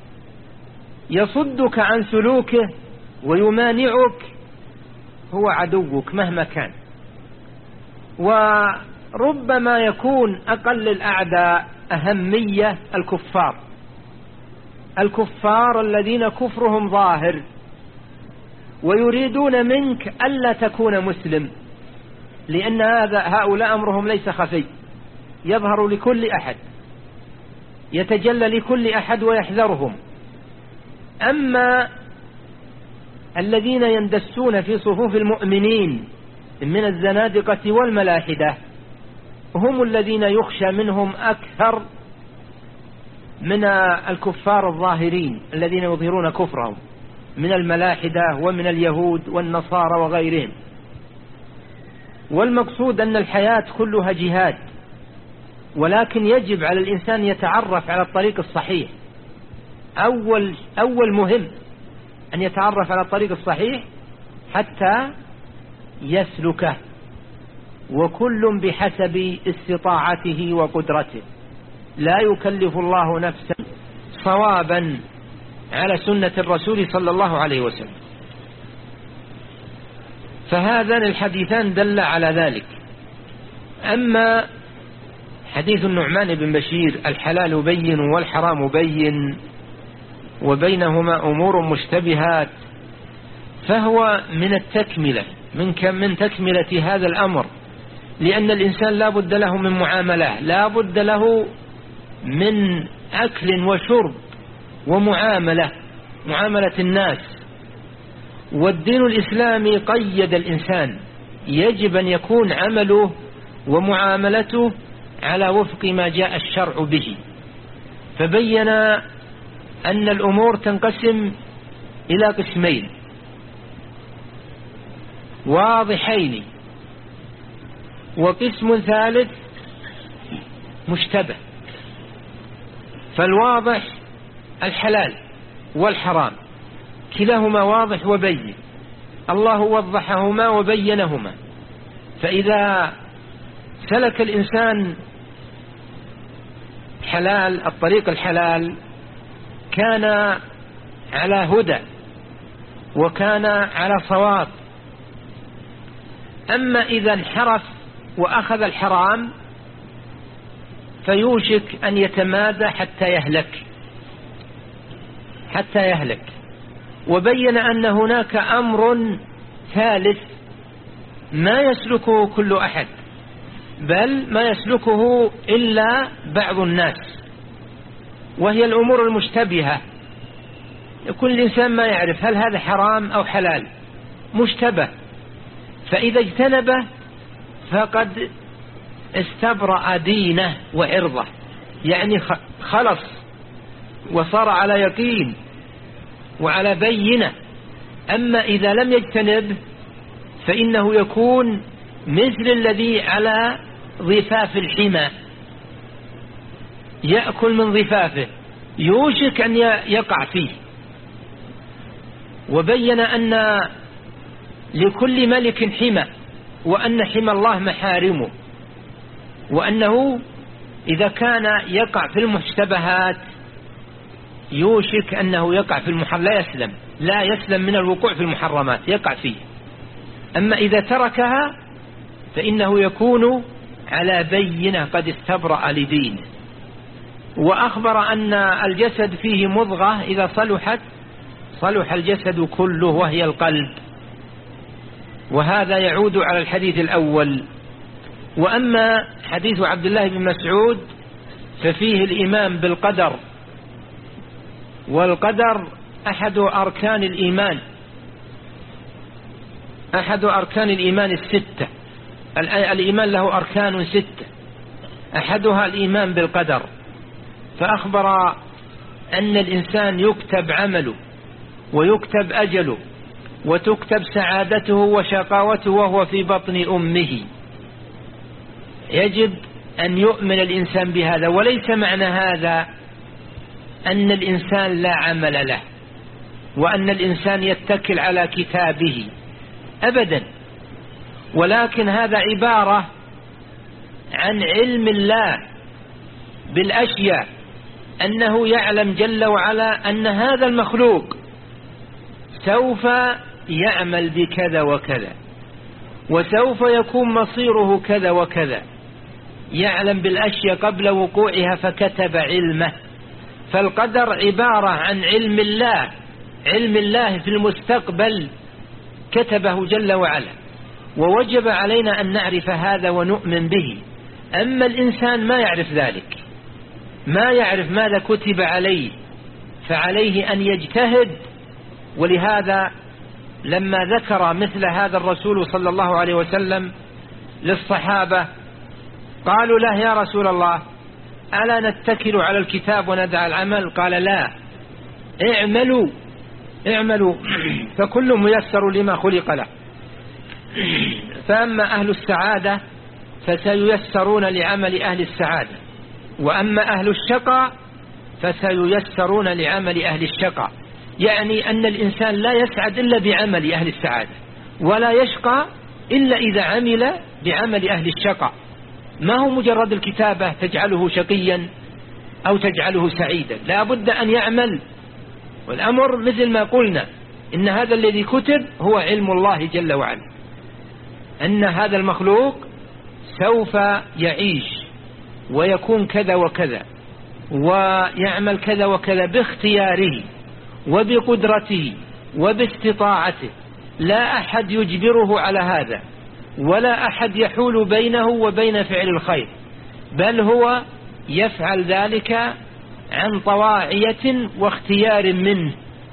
يصدك عن سلوكه ويمانعك هو عدوك مهما كان. وربما يكون أقل الأعداء أهمية الكفار، الكفار الذين كفرهم ظاهر ويريدون منك ألا تكون مسلم، لأن هذا هؤلاء أمرهم ليس خفي، يظهر لكل أحد، يتجلى لكل أحد ويحذرهم. أما الذين يندسون في صفوف المؤمنين من الزنادقة والملاحدة هم الذين يخشى منهم أكثر من الكفار الظاهرين الذين يظهرون كفرهم من الملاحدة ومن اليهود والنصارى وغيرهم. والمقصود أن الحياة كلها جهاد، ولكن يجب على الإنسان يتعرف على الطريق الصحيح. أول, أول مهم أن يتعرف على الطريق الصحيح حتى يسلكه، وكل بحسب استطاعته وقدرته، لا يكلف الله نفسا صوابا على سنة الرسول صلى الله عليه وسلم. فهذان الحديثان دل على ذلك. أما حديث النعمان بن بشير الحلال بين والحرام بين وبينهما أمور مشتبهات، فهو من التكملة، من كم من تكملة هذا الأمر، لأن الإنسان لا بد له من معاملة، لا بد له من أكل وشرب ومعاملة، معاملة الناس. والدين الإسلامي قيد الإنسان، يجب أن يكون عمله ومعاملته على وفق ما جاء الشرع به. فبين أن الأمور تنقسم إلى قسمين واضحين، وقسم ثالث مشتبه. فالواضح الحلال والحرام كلاهما واضح وبين، الله وضحهما وبينهما. فإذا سلك الإنسان حلال الطريق الحلال كان على هدى وكان على صواب. أما إذا انحرف وأخذ الحرام فيوشك أن يتمادى حتى يهلك حتى يهلك. وبين أن هناك أمر ثالث ما يسلكه كل أحد، بل ما يسلكه إلا بعض الناس، وهي الأمور المشتبهة. كل إنسان ما يعرف هل هذا حرام أو حلال، مشتبه، فإذا اجتنبه فقد استبرأ دينه وعرضه، يعني خلص وصار على يقين وعلى بينة. أما إذا لم يجتنب فإنه يكون مثل الذي على ضفاف الحمى، يأكل من ضفافه، يوشك أن يقع فيه. وبين أن لكل ملك حمى، وأن حمى الله محارمه، وأنه إذا كان يقع في المشتبهات يوشك أنه يقع في المحرم، لا يسلم لا يسلم من الوقوع في المحرمات، يقع فيه. أما إذا تركها فإنه يكون على بينة قد استبرأ لدينه. وأخبر أن الجسد فيه مضغة إذا صلحت صلح الجسد كله وهي القلب، وهذا يعود على الحديث الأول. وأما حديث عبد الله بن مسعود ففيه الإيمان بالقدر، والقدر أحد أركان الإيمان أحد أركان الإيمان الستة. الإيمان له أركان ستة، أحدها الإيمان بالقدر. فأخبر أن الإنسان يكتب عمله ويكتب أجله وتكتب سعادته وشقاوته وهو في بطن أمه. يجب أن يؤمن الإنسان بهذا، وليس معنى هذا أن الإنسان لا عمل له وأن الإنسان يتكل على كتابه أبدا، ولكن هذا عبارة عن علم الله بالأشياء، أنه يعلم جل وعلا أن هذا المخلوق سوف يعمل بكذا وكذا وسوف يكون مصيره كذا وكذا، يعلم بالأشياء قبل وقوعها فكتب علمه. فالقدر عبارة عن علم الله، علم الله في المستقبل كتبه جل وعلا، ووجب علينا أن نعرف هذا ونؤمن به. أما الإنسان ما يعرف ذلك، ما يعرف ماذا كتب عليه، فعليه أن يجتهد. ولهذا لما ذكر مثل هذا الرسول صلى الله عليه وسلم للصحابة قالوا له يا رسول الله ألا نتكل على الكتاب وندع العمل؟ قال لا، اعملوا اعملوا فكل ميسر لما خلق له. فأما أهل السعادة فسييسرون لعمل أهل السعادة، وأما أهل الشقى فسييسرون لعمل أهل الشقى. يعني أن الإنسان لا يسعد إلا بعمل أهل السعادة، ولا يشقى إلا إذا عمل بعمل أهل الشقى. ما هو مجرد الكتابة تجعله شقيا أو تجعله سعيدا، لا بد أن يعمل. والأمر مثل ما قلنا إن هذا الذي كتب هو علم الله جل وعلا، أن هذا المخلوق سوف يعيش ويكون كذا وكذا ويعمل كذا وكذا باختياره وبقدرته وباستطاعته، لا أحد يجبره على هذا ولا أحد يحول بينه وبين فعل الخير، بل هو يفعل ذلك عن طواعية واختيار منه.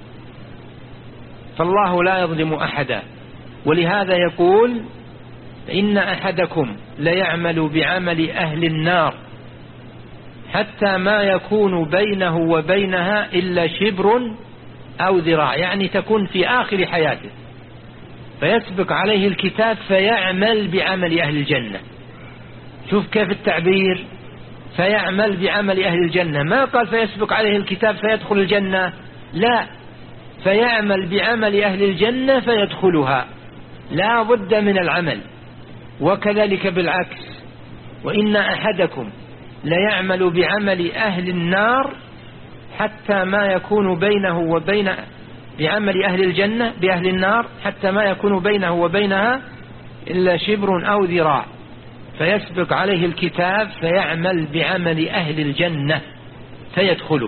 فالله لا يظلم أحدا. ولهذا يقول إن أحدكم ليعمل بعمل أهل النار حتى ما يكون بينه وبينها إلا شبر أو ذراع، يعني تكون في آخر حياته، فيسبق عليه الكتاب فيعمل بعمل أهل الجنة. شوف كيف التعبير، فيعمل بعمل أهل الجنة، ما قال فيسبق عليه الكتاب فيدخل الجنة، لا، فيعمل بعمل أهل الجنة فيدخلها، لا بد من العمل. وكذلك بالعكس، وإن أحدكم ليعمل بعمل أهل النار حتى ما يكون بينه وبين بعمل أهل الجنة بأهل النار حتى ما يكون بينه وبينها إلا شبر أو ذراع، فيسبق عليه الكتاب فيعمل بعمل أهل الجنة فيدخله.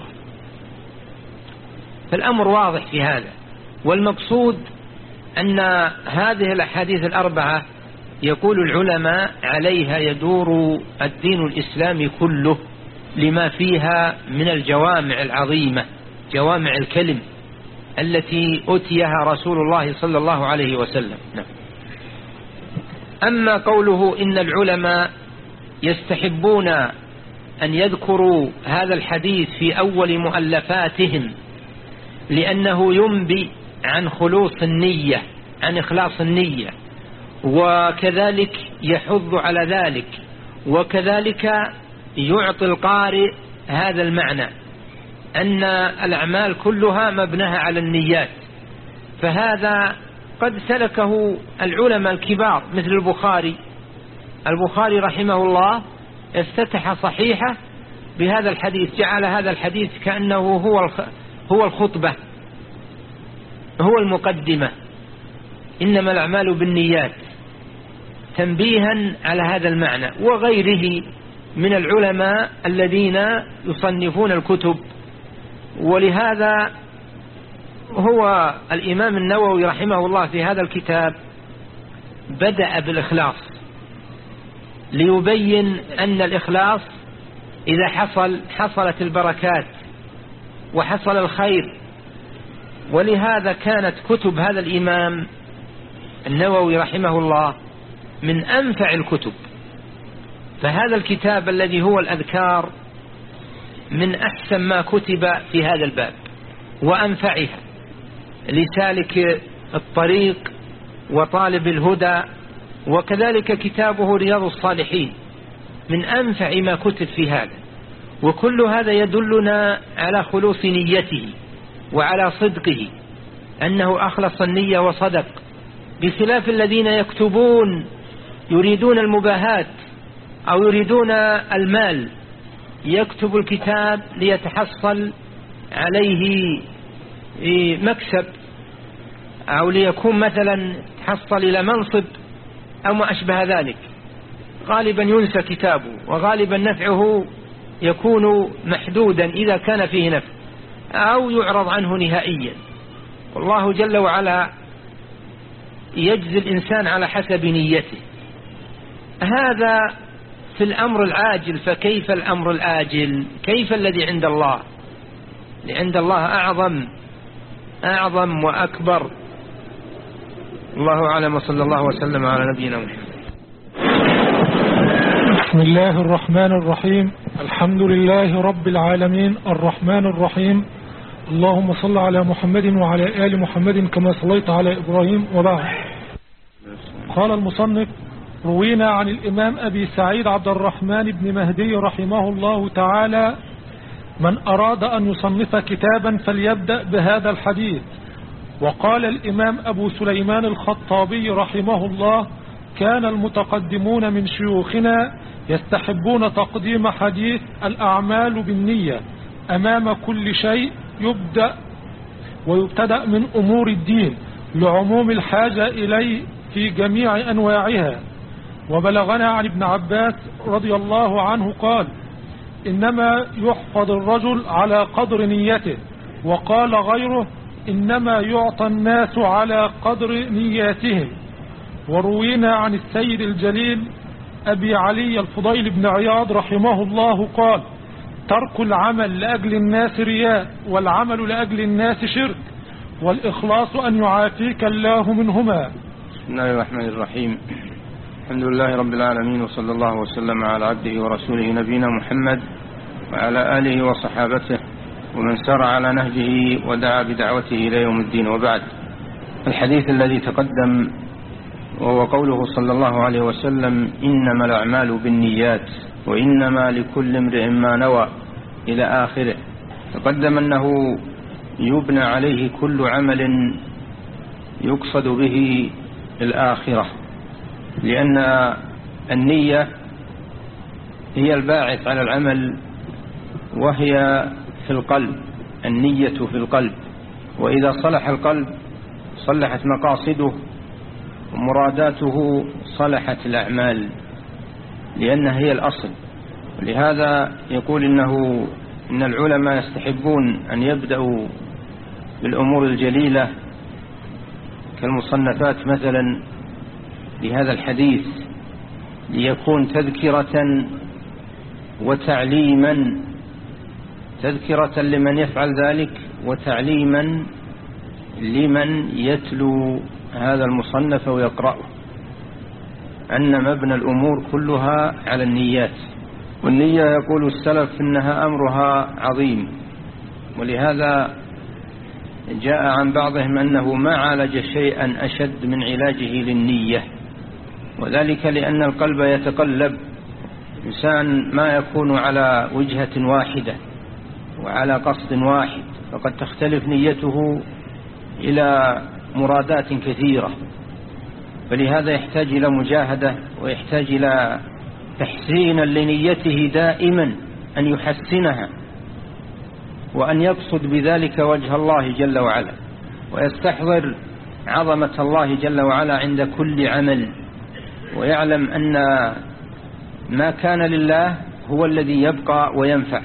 فالأمر واضح في هذا. والمقصود أن هذه الأحاديث الأربعة يقول العلماء عليها يدور الدين الإسلامي كله، لما فيها من الجوامع العظيمة، جوامع الكلم التي أتيها رسول الله صلى الله عليه وسلم. نعم. أما قوله إن العلماء يستحبون أن يذكروا هذا الحديث في أول مؤلفاتهم لأنه ينبئ عن خلوص النية، عن إخلاص النية، وكذلك يحض على ذلك، وكذلك يعطي القارئ هذا المعنى أن الأعمال كلها مبناها على النيات. فهذا قد سلكه العلماء الكبار مثل البخاري. البخاري رحمه الله افتتح صحيحه بهذا الحديث، جعل هذا الحديث كأنه هو هو الخطبة، هو المقدمة، إنما الأعمال بالنيات، تنبيها على هذا المعنى. وغيره من العلماء الذين يصنفون الكتب. ولهذا هو الإمام النووي رحمه الله في هذا الكتاب بدأ بالإخلاص، ليبين أن الإخلاص إذا حصل حصلت البركات وحصل الخير. ولهذا كانت كتب هذا الإمام النووي رحمه الله من أنفع الكتب. فهذا الكتاب الذي هو الأذكار من أحسن ما كتب في هذا الباب وأنفعها لسالك الطريق وطالب الهدى. وكذلك كتابه رياض الصالحين من أنفع ما كتب في هذا. وكل هذا يدلنا على خلوص نيته وعلى صدقه، أنه أخلص النية وصدق، بخلاف الذين يكتبون يريدون المباهات أو يريدون المال، يكتب الكتاب ليتحصل عليه مكسب أو ليكون مثلا تحصل إلى منصب أو ما أشبه ذلك. غالبا ينسى كتابه، وغالبا نفعه يكون محدودا إذا كان فيه نفع، أو يعرض عنه نهائيا. والله جل وعلا يجزي الإنسان على حسب نيته. هذا في الأمر العاجل، فكيف الأمر الآجل؟ كيف الذي عند الله؟ لعند الله أعظم أعظم وأكبر. الله أعلم، وصلى الله وسلم على نبينا محمد. بسم الله الرحمن الرحيم. الحمد لله رب العالمين الرحمن الرحيم. اللهم صل على محمد وعلى آل محمد كما صليت على إبراهيم. وبعد. قال المصنف: روينا عن الإمام أبي سعيد عبد الرحمن بن مهدي رحمه الله تعالى: من أراد أن يصنف كتابا فليبدأ بهذا الحديث. وقال الإمام أبو سليمان الخطابي رحمه الله: كان المتقدمون من شيوخنا يستحبون تقديم حديث الأعمال بالنية أمام كل شيء يبدأ ويبتدأ من أمور الدين لعموم الحاجة إليه في جميع أنواعها. وبلغنا عن ابن عباس رضي الله عنه قال: إنما يحفظ الرجل على قدر نيته. وقال غيره: إنما يعطى الناس على قدر نياتهم. وروينا عن السيد الجليل أبي علي الفضيل بن عياض رحمه الله قال: ترك العمل لأجل الناس رياء، والعمل لأجل الناس شرك، والإخلاص أن يعافيك الله منهما. بسم الله الرحمن الرحيم. الحمد لله رب العالمين، وصلى الله وسلم على عبده ورسوله نبينا محمد وعلى آله وصحابته ومن سار على نهجه ودعا بدعوته إلى يوم الدين. وبعد، الحديث الذي تقدم وهو قوله صلى الله عليه وسلم: إنما الأعمال بالنيات وإنما لكل امرئ ما نوى، إلى آخره. تقدم أنه يبنى عليه كل عمل يقصد به الآخرة، لأن النية هي الباعث على العمل، وهي في القلب، النية في القلب. وإذا صلح القلب صلحت مقاصده ومراداته، صلحت الأعمال، لأنها هي الأصل. ولهذا يقول إنه إن العلماء يستحبون أن يبدأوا بالأمور الجليلة كالمصنفات مثلا لهذا الحديث، ليكون تذكرة وتعليما، تذكرة لمن يفعل ذلك وتعليما لمن يتلو هذا المصنف ويقرأه، أن مبنى الأمور كلها على النيات. والنية يقول السلف إنها أمرها عظيم، ولهذا جاء عن بعضهم أنه ما عالج شيئا أشد من علاجه للنية، وذلك لأن القلب يتقلب. إنسان ما يكون على وجهة واحدة وعلى قصد واحد، فقد تختلف نيته إلى مرادات كثيرة، فلهذا يحتاج إلى مجاهدة ويحتاج إلى تحسين لنيته دائما أن يحسنها وأن يقصد بذلك وجه الله جل وعلا، ويستحضر عظمة الله جل وعلا عند كل عمل، ويعلم أن ما كان لله هو الذي يبقى وينفع،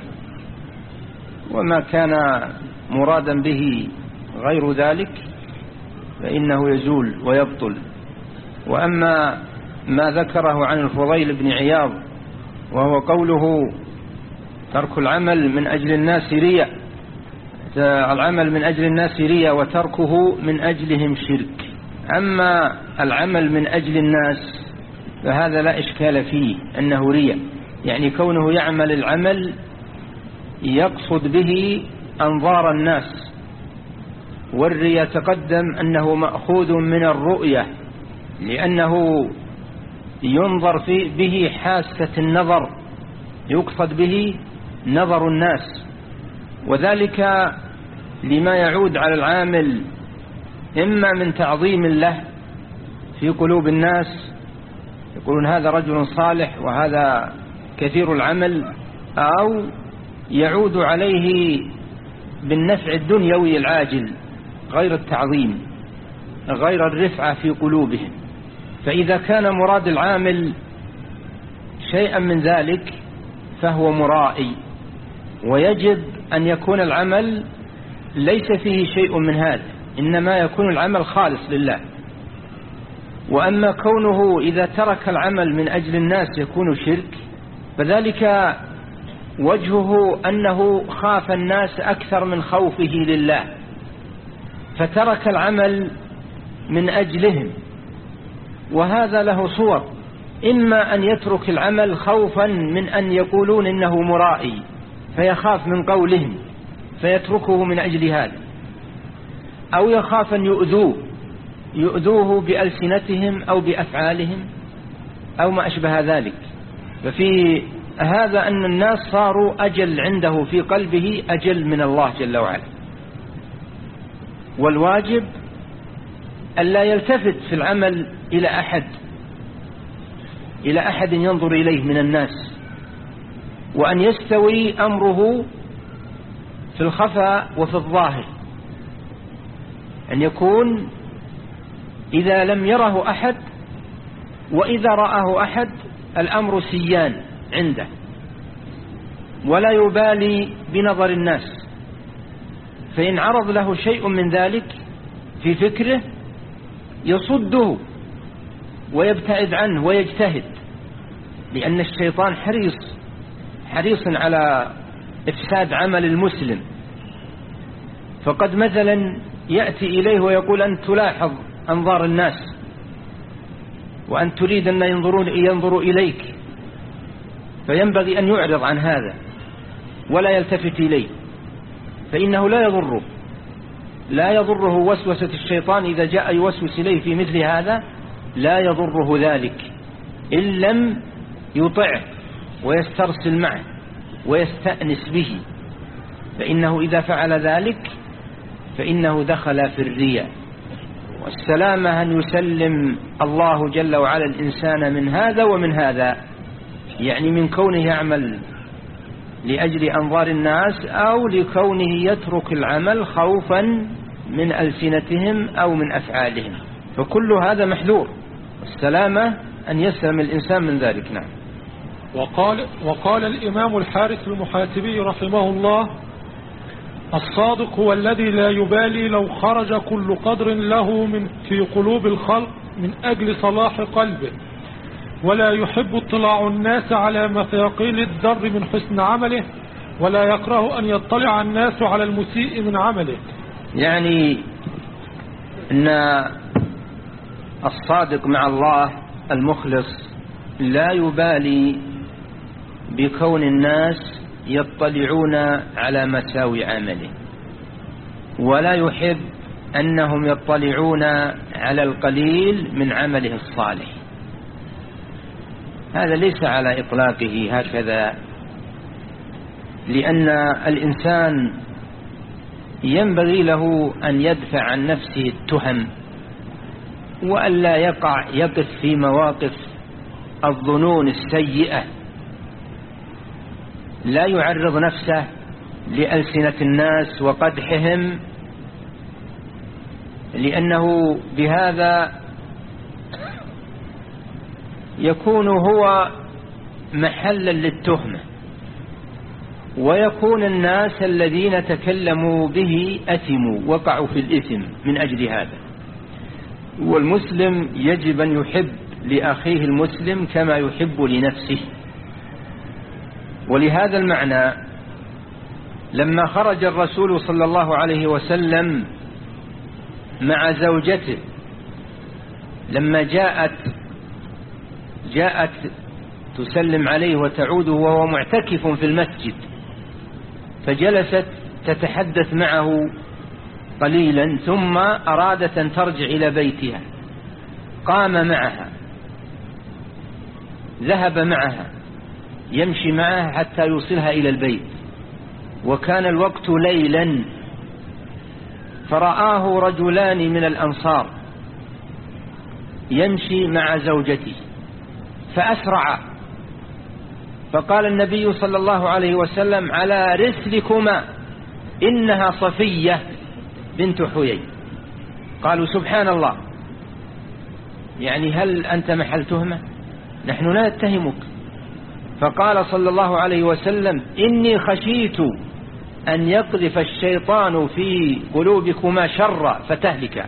وما كان مرادا به غير ذلك فإنه يزول ويبطل. وأما ما ذكره عن الفضيل بن عياض وهو قوله ترك العمل من أجل الناس رياء، العمل من أجل الناس رياء وتركه من أجلهم شرك. أما العمل من أجل الناس فهذا لا إشكال فيه أنه رياء، يعني كونه يعمل العمل يقصد به أنظار الناس، والرياء تقدم أنه مأخوذ من الرؤية لأنه ينظر في به حاسة النظر، يقصد به نظر الناس، وذلك لما يعود على العامل إما من تعظيم له في قلوب الناس، يقولون هذا رجل صالح وهذا كثير العمل، أو يعود عليه بالنفع الدنيوي العاجل غير التعظيم، غير الرفعة في قلوبهم. فإذا كان مراد العامل شيئا من ذلك فهو مرائي، ويجب أن يكون العمل ليس فيه شيء من هذا، إنما يكون العمل خالص لله. وأما كونه إذا ترك العمل من أجل الناس يكون شرك، فذلك وجهه أنه خاف الناس أكثر من خوفه لله، فترك العمل من أجلهم. وهذا له صور، إما أن يترك العمل خوفا من أن يقولون إنه مرائي فيخاف من قولهم فيتركه من أجل هذا، أو يخاف أن يؤذوه يؤذوه بألسنتهم أو بأفعالهم أو ما أشبه ذلك. ففي هذا أن الناس صاروا أجل عنده في قلبه أجل من الله جل وعلا. والواجب ألا يلتفت في العمل إلى أحد إلى أحد ينظر إليه من الناس، وأن يستوي أمره في الخفاء وفي الظاهر، أن يكون إذا لم يره أحد وإذا رآه أحد الأمر سيان عنده، ولا يبالي بنظر الناس. فإن عرض له شيء من ذلك في فكره يصده ويبتعد عنه ويجتهد، لأن الشيطان حريص حريص على إفساد عمل المسلم. فقد مثلا يأتي إليه ويقول أن تلاحظ أنظار الناس وأن تريد أن ينظرون ينظروا إليك، فينبغي أن يعرض عن هذا ولا يلتفت إليه، فإنه لا يضره لا يضره وسوسة الشيطان إذا جاء يوسوس إليه في مثل هذا، لا يضره ذلك إن لم يطع ويسترسل معه ويستأنس به، فإنه إذا فعل ذلك فإنه دخل في الرياء. والسلامة أن يسلم الله جل وعلا الإنسان من هذا ومن هذا، يعني من كونه يعمل لأجل أنظار الناس أو لكونه يترك العمل خوفا من ألسنتهم أو من أفعالهم، فكل هذا محذور. السلامة أن يسلم الإنسان من ذلك. نعم. وقال, وقال الإمام الحارث المحاسبي رحمه الله: الصادق هو الذي لا يبالي لو خرج كل قدر له من في قلوب الخلق من أجل صلاح قلبه، ولا يحب اطلاع الناس على مثاقيل الذر من حسن عمله، ولا يكره أن يطلع الناس على المسيء من عمله. يعني أن الصادق مع الله المخلص لا يبالي بكون الناس يطلعون على مساوي عمله، ولا يحب أنهم يطلعون على القليل من عمله الصالح. هذا ليس على إطلاقه هكذا، لأن الإنسان ينبغي له أن يدفع عن نفسه التهم، وأن لا يقع يقف في مواقف الظنون السيئة، لا يعرض نفسه لألسنة الناس وقدحهم، لأنه بهذا يكون هو محلا للتهمة، ويكون الناس الذين تكلموا به أثموا، وقعوا في الإثم من أجل هذا. والمسلم يجب أن يحب لأخيه المسلم كما يحب لنفسه. ولهذا المعنى لما خرج الرسول صلى الله عليه وسلم مع زوجته، لما جاءت جاءت تسلم عليه وتعود وهو معتكف في المسجد، فجلست تتحدث معه قليلا ثم أرادت أن ترجع إلى بيتها، قام معها، ذهب معها، يمشي معها حتى يوصلها إلى البيت، وكان الوقت ليلا، فرآه رجلان من الأنصار يمشي مع زوجته فأسرع، فقال النبي صلى الله عليه وسلم: على رسلكما إنها صفية بنت حيي. قالوا: سبحان الله، يعني هل أنت محل تهمة؟ نحن لا نتهمك. فقال صلى الله عليه وسلم: إني خشيت أن يقذف الشيطان في قلوبكما شرا فتهلكا.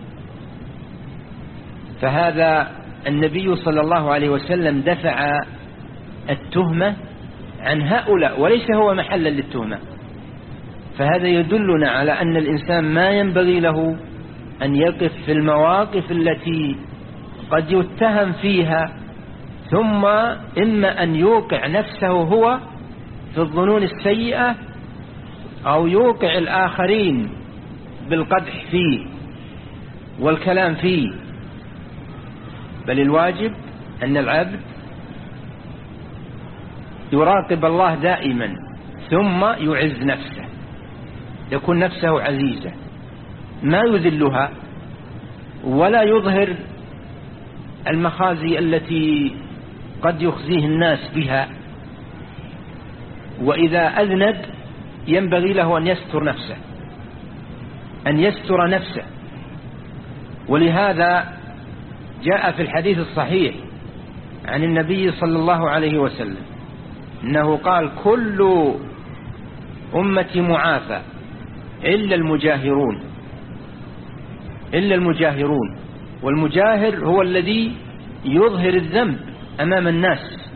فهذا النبي صلى الله عليه وسلم دفع التهمة عن هؤلاء، وليس هو محلا للتهمة. فهذا يدلنا على أن الإنسان ما ينبغي له أن يقف في المواقف التي قد يتهم فيها، ثم إما أن يوقع نفسه هو في الظنون السيئة، أو يوقع الآخرين بالقدح فيه والكلام فيه. بل الواجب أن العبد يراقب الله دائما، ثم يعز نفسه، يكون نفسه عزيزة، ما يذلها ولا يظهر المخازي التي قد يخزيه الناس بها. وإذا أذنب ينبغي له أن يستر نفسه، أن يستر نفسه. ولهذا جاء في الحديث الصحيح عن النبي صلى الله عليه وسلم إنه قال: كل أمتي معافى إلا المجاهرون، إلا المجاهرون. والمجاهر هو الذي يظهر الذنب أمام الناس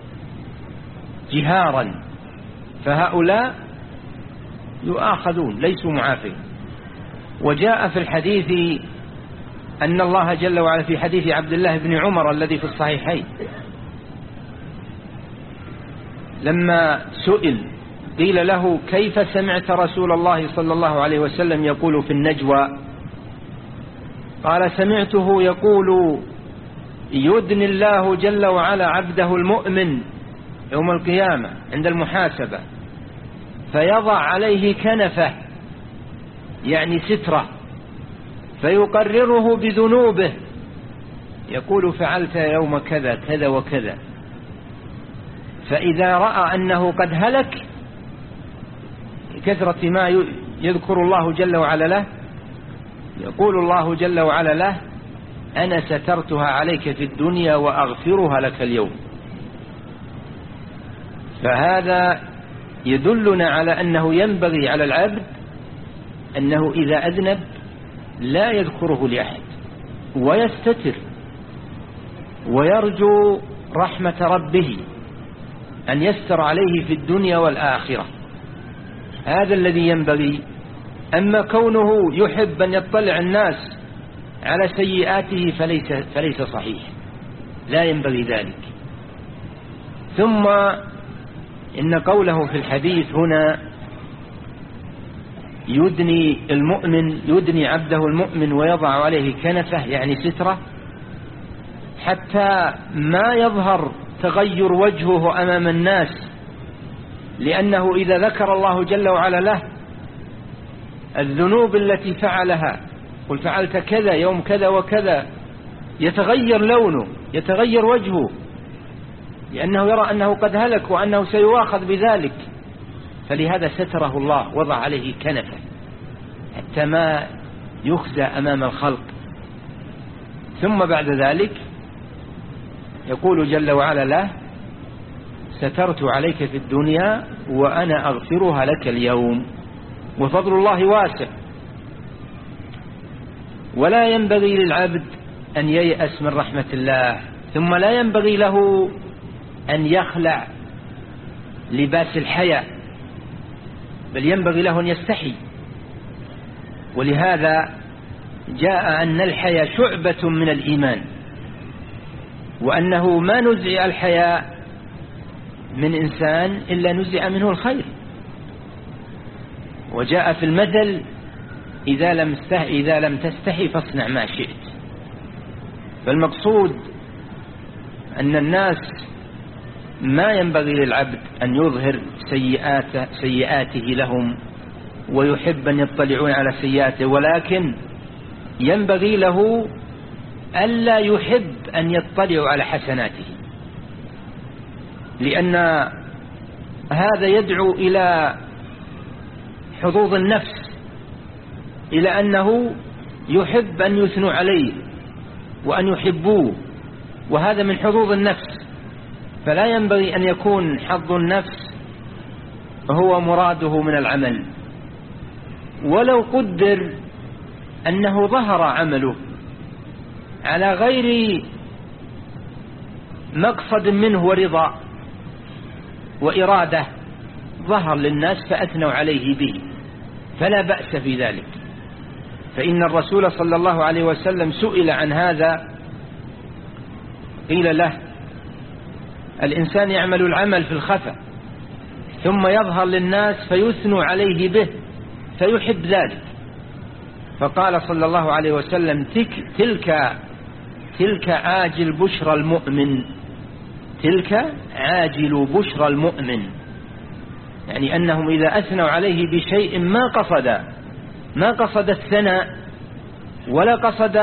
جهارا، فهؤلاء يؤاخذون ليسوا معافين. وجاء في الحديث أن الله جل وعلا في حديث عبد الله بن عمر الذي في الصحيحين لما سئل قيل له: كيف سمعت رسول الله صلى الله عليه وسلم يقول في النجوى؟ قال: سمعته يقول: يدني الله جل وعلا عبده المؤمن يوم القيامة عند المحاسبة فيضع عليه كنفه، يعني سترة، فيقرره بذنوبه، يقول: فعلت يوم كذا كذا وكذا. فإذا رأى أنه قد هلك كثرة ما يذكر الله جل وعلا له، يقول الله جل وعلا له: أنا سترتها عليك في الدنيا وأغفرها لك اليوم. فهذا يدلنا على أنه ينبغي على العبد أنه إذا أذنب لا يذكره لأحد، ويستتر، ويرجو رحمة ربه أن يستر عليه في الدنيا والآخرة. هذا الذي ينبغي. أما كونه يحب أن يطلع الناس على سيئاته فليس, فليس صحيح، لا ينبغي ذلك. ثم إن قوله في الحديث هنا: يدني المؤمن يدني عبده المؤمن ويضع عليه كنفه، يعني سترة، حتى ما يظهر تغير وجهه أمام الناس، لأنه إذا ذكر الله جل وعلا له الذنوب التي فعلها، قل فعلت كذا يوم كذا وكذا، يتغير لونه، يتغير وجهه، لأنه يرى أنه قد هلك وأنه سيواخذ بذلك، فلهذا ستره الله، وضع عليه كنفه حتى ما يخزى أمام الخلق. ثم بعد ذلك يقول جل وعلا له: سترت عليك في الدنيا وأنا أغفرها لك اليوم. وفضل الله واسع، ولا ينبغي للعبد أن ييأس من رحمة الله، ثم لا ينبغي له أن يخلع لباس الحياء، بل ينبغي له أن يستحي. ولهذا جاء أن الحياء شعبة من الإيمان، وأنه ما نزع الحياء من إنسان إلا نزع منه الخير. وجاء في المثل: إذا لم إذا لم تستحي فاصنع ما شئت. فالمقصود أن الناس ما ينبغي للعبد أن يظهر سيئات سيئاته لهم ويحب أن يطلعون على سيئاته، ولكن ينبغي له ألا يحب أن يطلعوا على حسناته، لأن هذا يدعو إلى حظوظ النفس، إلى أنه يحب أن يثنوا عليه وأن يحبوه، وهذا من حظوظ النفس. فلا ينبغي أن يكون حظ النفس هو مراده من العمل. ولو قدر أنه ظهر عمله على غير مقصد منه ورضا وإرادة، ظهر للناس فأثنوا عليه به، فلا بأس في ذلك. فإن الرسول صلى الله عليه وسلم سئل عن هذا، قيل له: الإنسان يعمل العمل في الخفا ثم يظهر للناس فيثنوا عليه به فيحب ذلك، فقال صلى الله عليه وسلم: تلك تلك عاجل بشرى المؤمن، تلك عاجل بشرى المؤمن، يعني أنهم إذا أثنوا عليه بشيء ما قصد ما قصد الثناء ولا قصد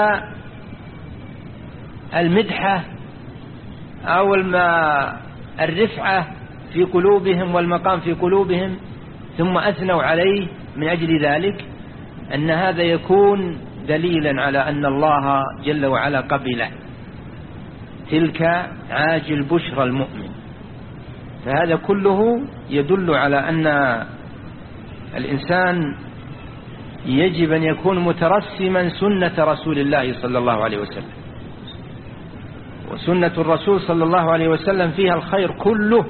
المدحة أو الرفعة في قلوبهم والمقام في قلوبهم، ثم أثنوا عليه من أجل ذلك، أن هذا يكون دليلا على أن الله جل وعلا قبله. تلك عاجل بشرى المؤمن. فهذا كله يدل على أن الإنسان يجب أن يكون مترسما سنة رسول الله صلى الله عليه وسلم، وسنة الرسول صلى الله عليه وسلم فيها الخير كله.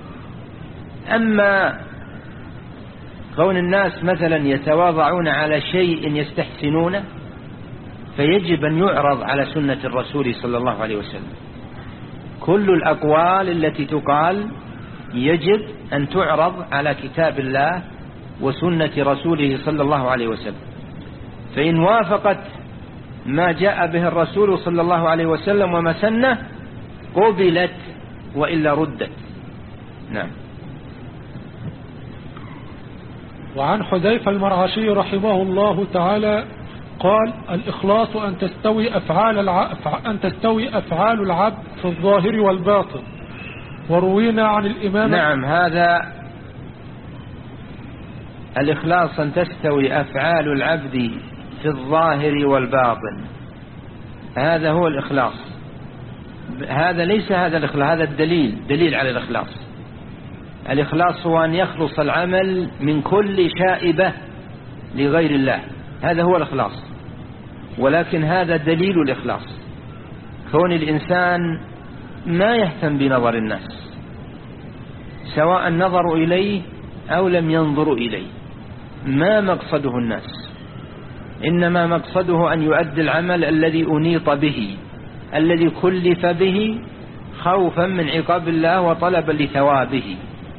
أما كون الناس مثلا يتواضعون على شيء يستحسنونه فيجب أن يعرض على سنة الرسول صلى الله عليه وسلم. كل الأقوال التي تقال يجب أن تعرض على كتاب الله وسنة رسوله صلى الله عليه وسلم، فإن وافقت ما جاء به الرسول صلى الله عليه وسلم ومسنه قبلت، وإلا ردت. نعم. وعن حذيفة المرعشي رحمه الله تعالى قال: الإخلاص أن تستوي أفعال العبد أن تستوي أفعال العبد في الظاهر والباطن. وروينا عن الإمام نعم، هذا الإخلاص أن تستوي أفعال العبد في الظاهر والباطن، هذا هو الإخلاص. هذا ليس هذا الإخلاص، هذا الدليل دليل على الإخلاص. الإخلاص هو أن يخلص العمل من كل شائبة لغير الله، هذا هو الإخلاص. ولكن هذا دليل الإخلاص، كون الإنسان ما يهتم بنظر الناس، سواء نظروا إليه أو لم ينظروا إليه، ما مقصده الناس، إنما مقصده أن يؤدي العمل الذي أنيط به، الذي كلف به، خوفا من عقاب الله وطلبا لثوابه.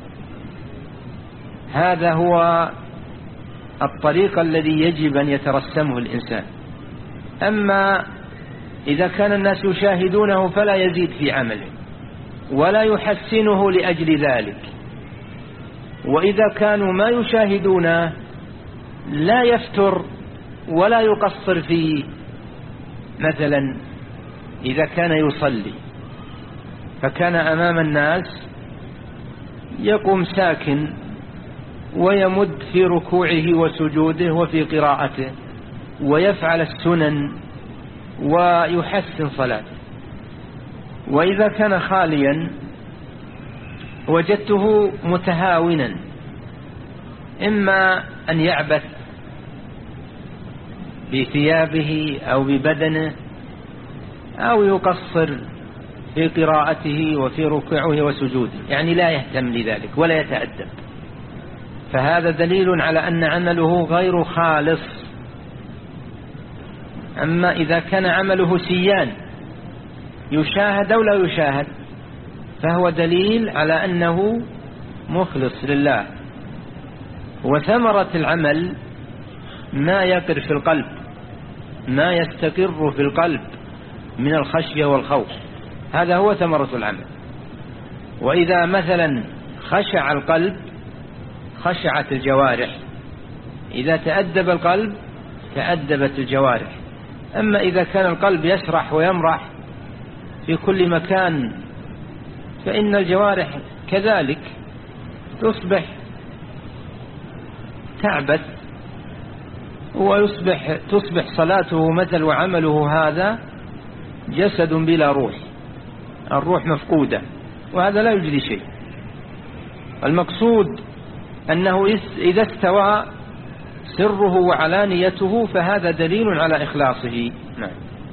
هذا هو الطريق الذي يجب أن يترسمه الإنسان. أما إذا كان الناس يشاهدونه فلا يزيد في عمله ولا يحسنه لأجل ذلك، وإذا كانوا ما يشاهدونه لا يفتر ولا يقصر فيه. مثلا إذا كان يصلي فكان أمام الناس يقوم ساكن ويمد في ركوعه وسجوده وفي قراءته ويفعل السنن ويحسن صلاته. وإذا كان خاليا وجدته متهاونا، إما أن يعبث بثيابه أو ببدنه أو يقصر في قراءته وفي ركوعه وسجوده، يعني لا يهتم لذلك ولا يتأدب، فهذا دليل على أن عمله غير خالص. أما إذا كان عمله سيان يشاهد أو لا يشاهد فهو دليل على أنه مخلص لله. وثمرة العمل ما يقر في القلب، ما يستقر في القلب من الخشية والخوف، هذا هو ثمرة العمل. وإذا مثلا خشع القلب خشعت الجوارح، إذا تأدب القلب تأدبت الجوارح. أما إذا كان القلب يسرح ويمرح في كل مكان فإن الجوارح كذلك تصبح تعبث، ويصبح تصبح صلاته مثل وعمله هذا جسد بلا روح، الروح مفقودة، وهذا لا يجري شيء. المقصود أنه إذا استوى سره وعلانيته فهذا دليل على إخلاصه. نعم.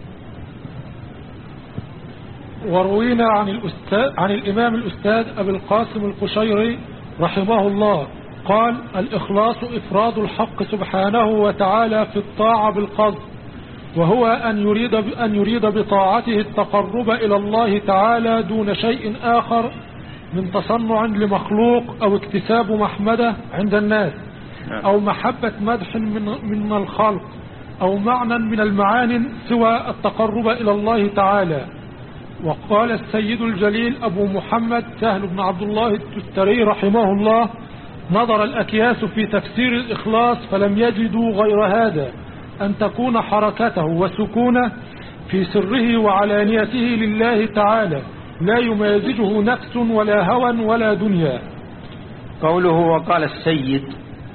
وروينا عن, الأستاذ عن الإمام الأستاذ أبي القاسم القشيري رحمه الله قال: الإخلاص إفراد الحق سبحانه وتعالى في الطاعة بالقصد، وهو أن يريد, أن يريد بطاعته التقرب إلى الله تعالى دون شيء آخر من تصنع لمخلوق أو اكتساب محمدة عند الناس أو محبة مدح من, من الخلق أو معنى من المعاني سوى التقرب إلى الله تعالى. وقال السيد الجليل أبو محمد سهل بن عبد الله التستري رحمه الله: نظر الأكياس في تفسير الإخلاص فلم يجدوا غير هذا، أن تكون حركته وسكونه في سره وعلانيته لله تعالى، لا يمازجه نفس ولا هوى ولا دنيا. قوله وقال السيد،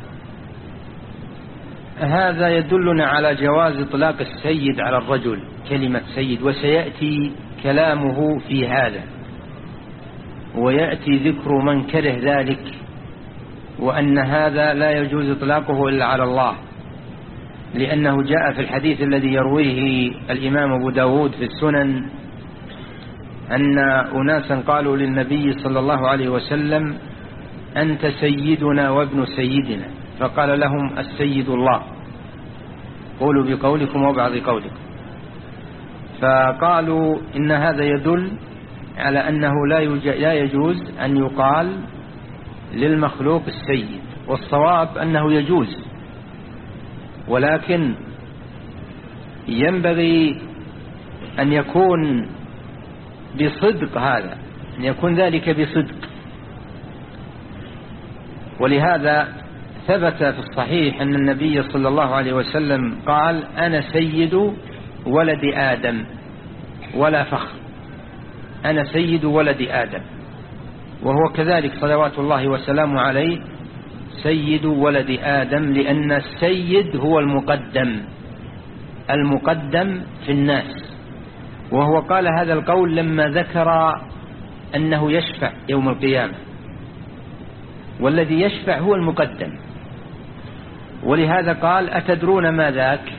هذا يدلنا على جواز إطلاق السيد على الرجل، كلمة سيد، وسيأتي كلامه في هذا، ويأتي ذكر من كره ذلك، وأن هذا لا يجوز إطلاقه إلا على الله، لأنه جاء في الحديث الذي يرويه الإمام أبو داود في السنن أن أناسا قالوا للنبي صلى الله عليه وسلم: أنت سيدنا وابن سيدنا، فقال لهم: السيد الله، قولوا بقولكم وبعض قولكم. فقالوا إن هذا يدل على أنه لا يجوز أن يقال للمخلوق السيد، والصواب أنه يجوز، ولكن ينبغي أن يكون بصدق، هذا أن يكون ذلك بصدق. ولهذا ثبت في الصحيح أن النبي صلى الله عليه وسلم قال: أنا سيد ولد آدم ولا فخر، أنا سيد ولد آدم. وهو كذلك صلوات الله وسلامه عليه سيد ولد آدم، لأن السيد هو المقدم، المقدم في الناس. وهو قال هذا القول لما ذكر أنه يشفع يوم القيامة، والذي يشفع هو المقدم. ولهذا قال: أتدرون ما ذاك؟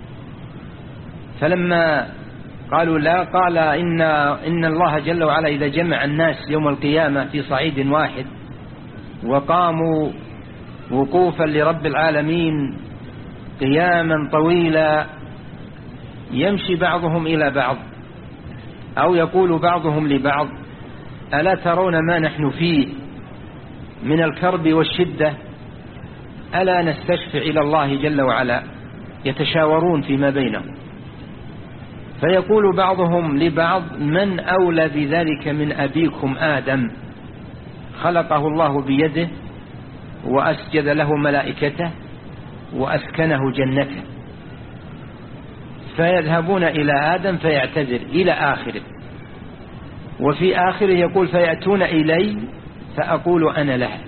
فلما قالوا لا، قال: إن, إن الله جل وعلا إذا جمع الناس يوم القيامة في صعيد واحد وقاموا وقوفا لرب العالمين قياما طويلا، يمشي بعضهم إلى بعض أو يقول بعضهم لبعض: ألا ترون ما نحن فيه من الكرب والشدة؟ ألا نستشفع إلى الله جل وعلا؟ يتشاورون فيما بينهم، فيقول بعضهم لبعض: من أولى بذلك من أبيكم آدم، خلقه الله بيده وأسجد له ملائكته وأسكنه جنته. فيذهبون إلى آدم فيعتذر إلى آخره. وفي آخره يقول فيأتون إلي فأقول أنا لها.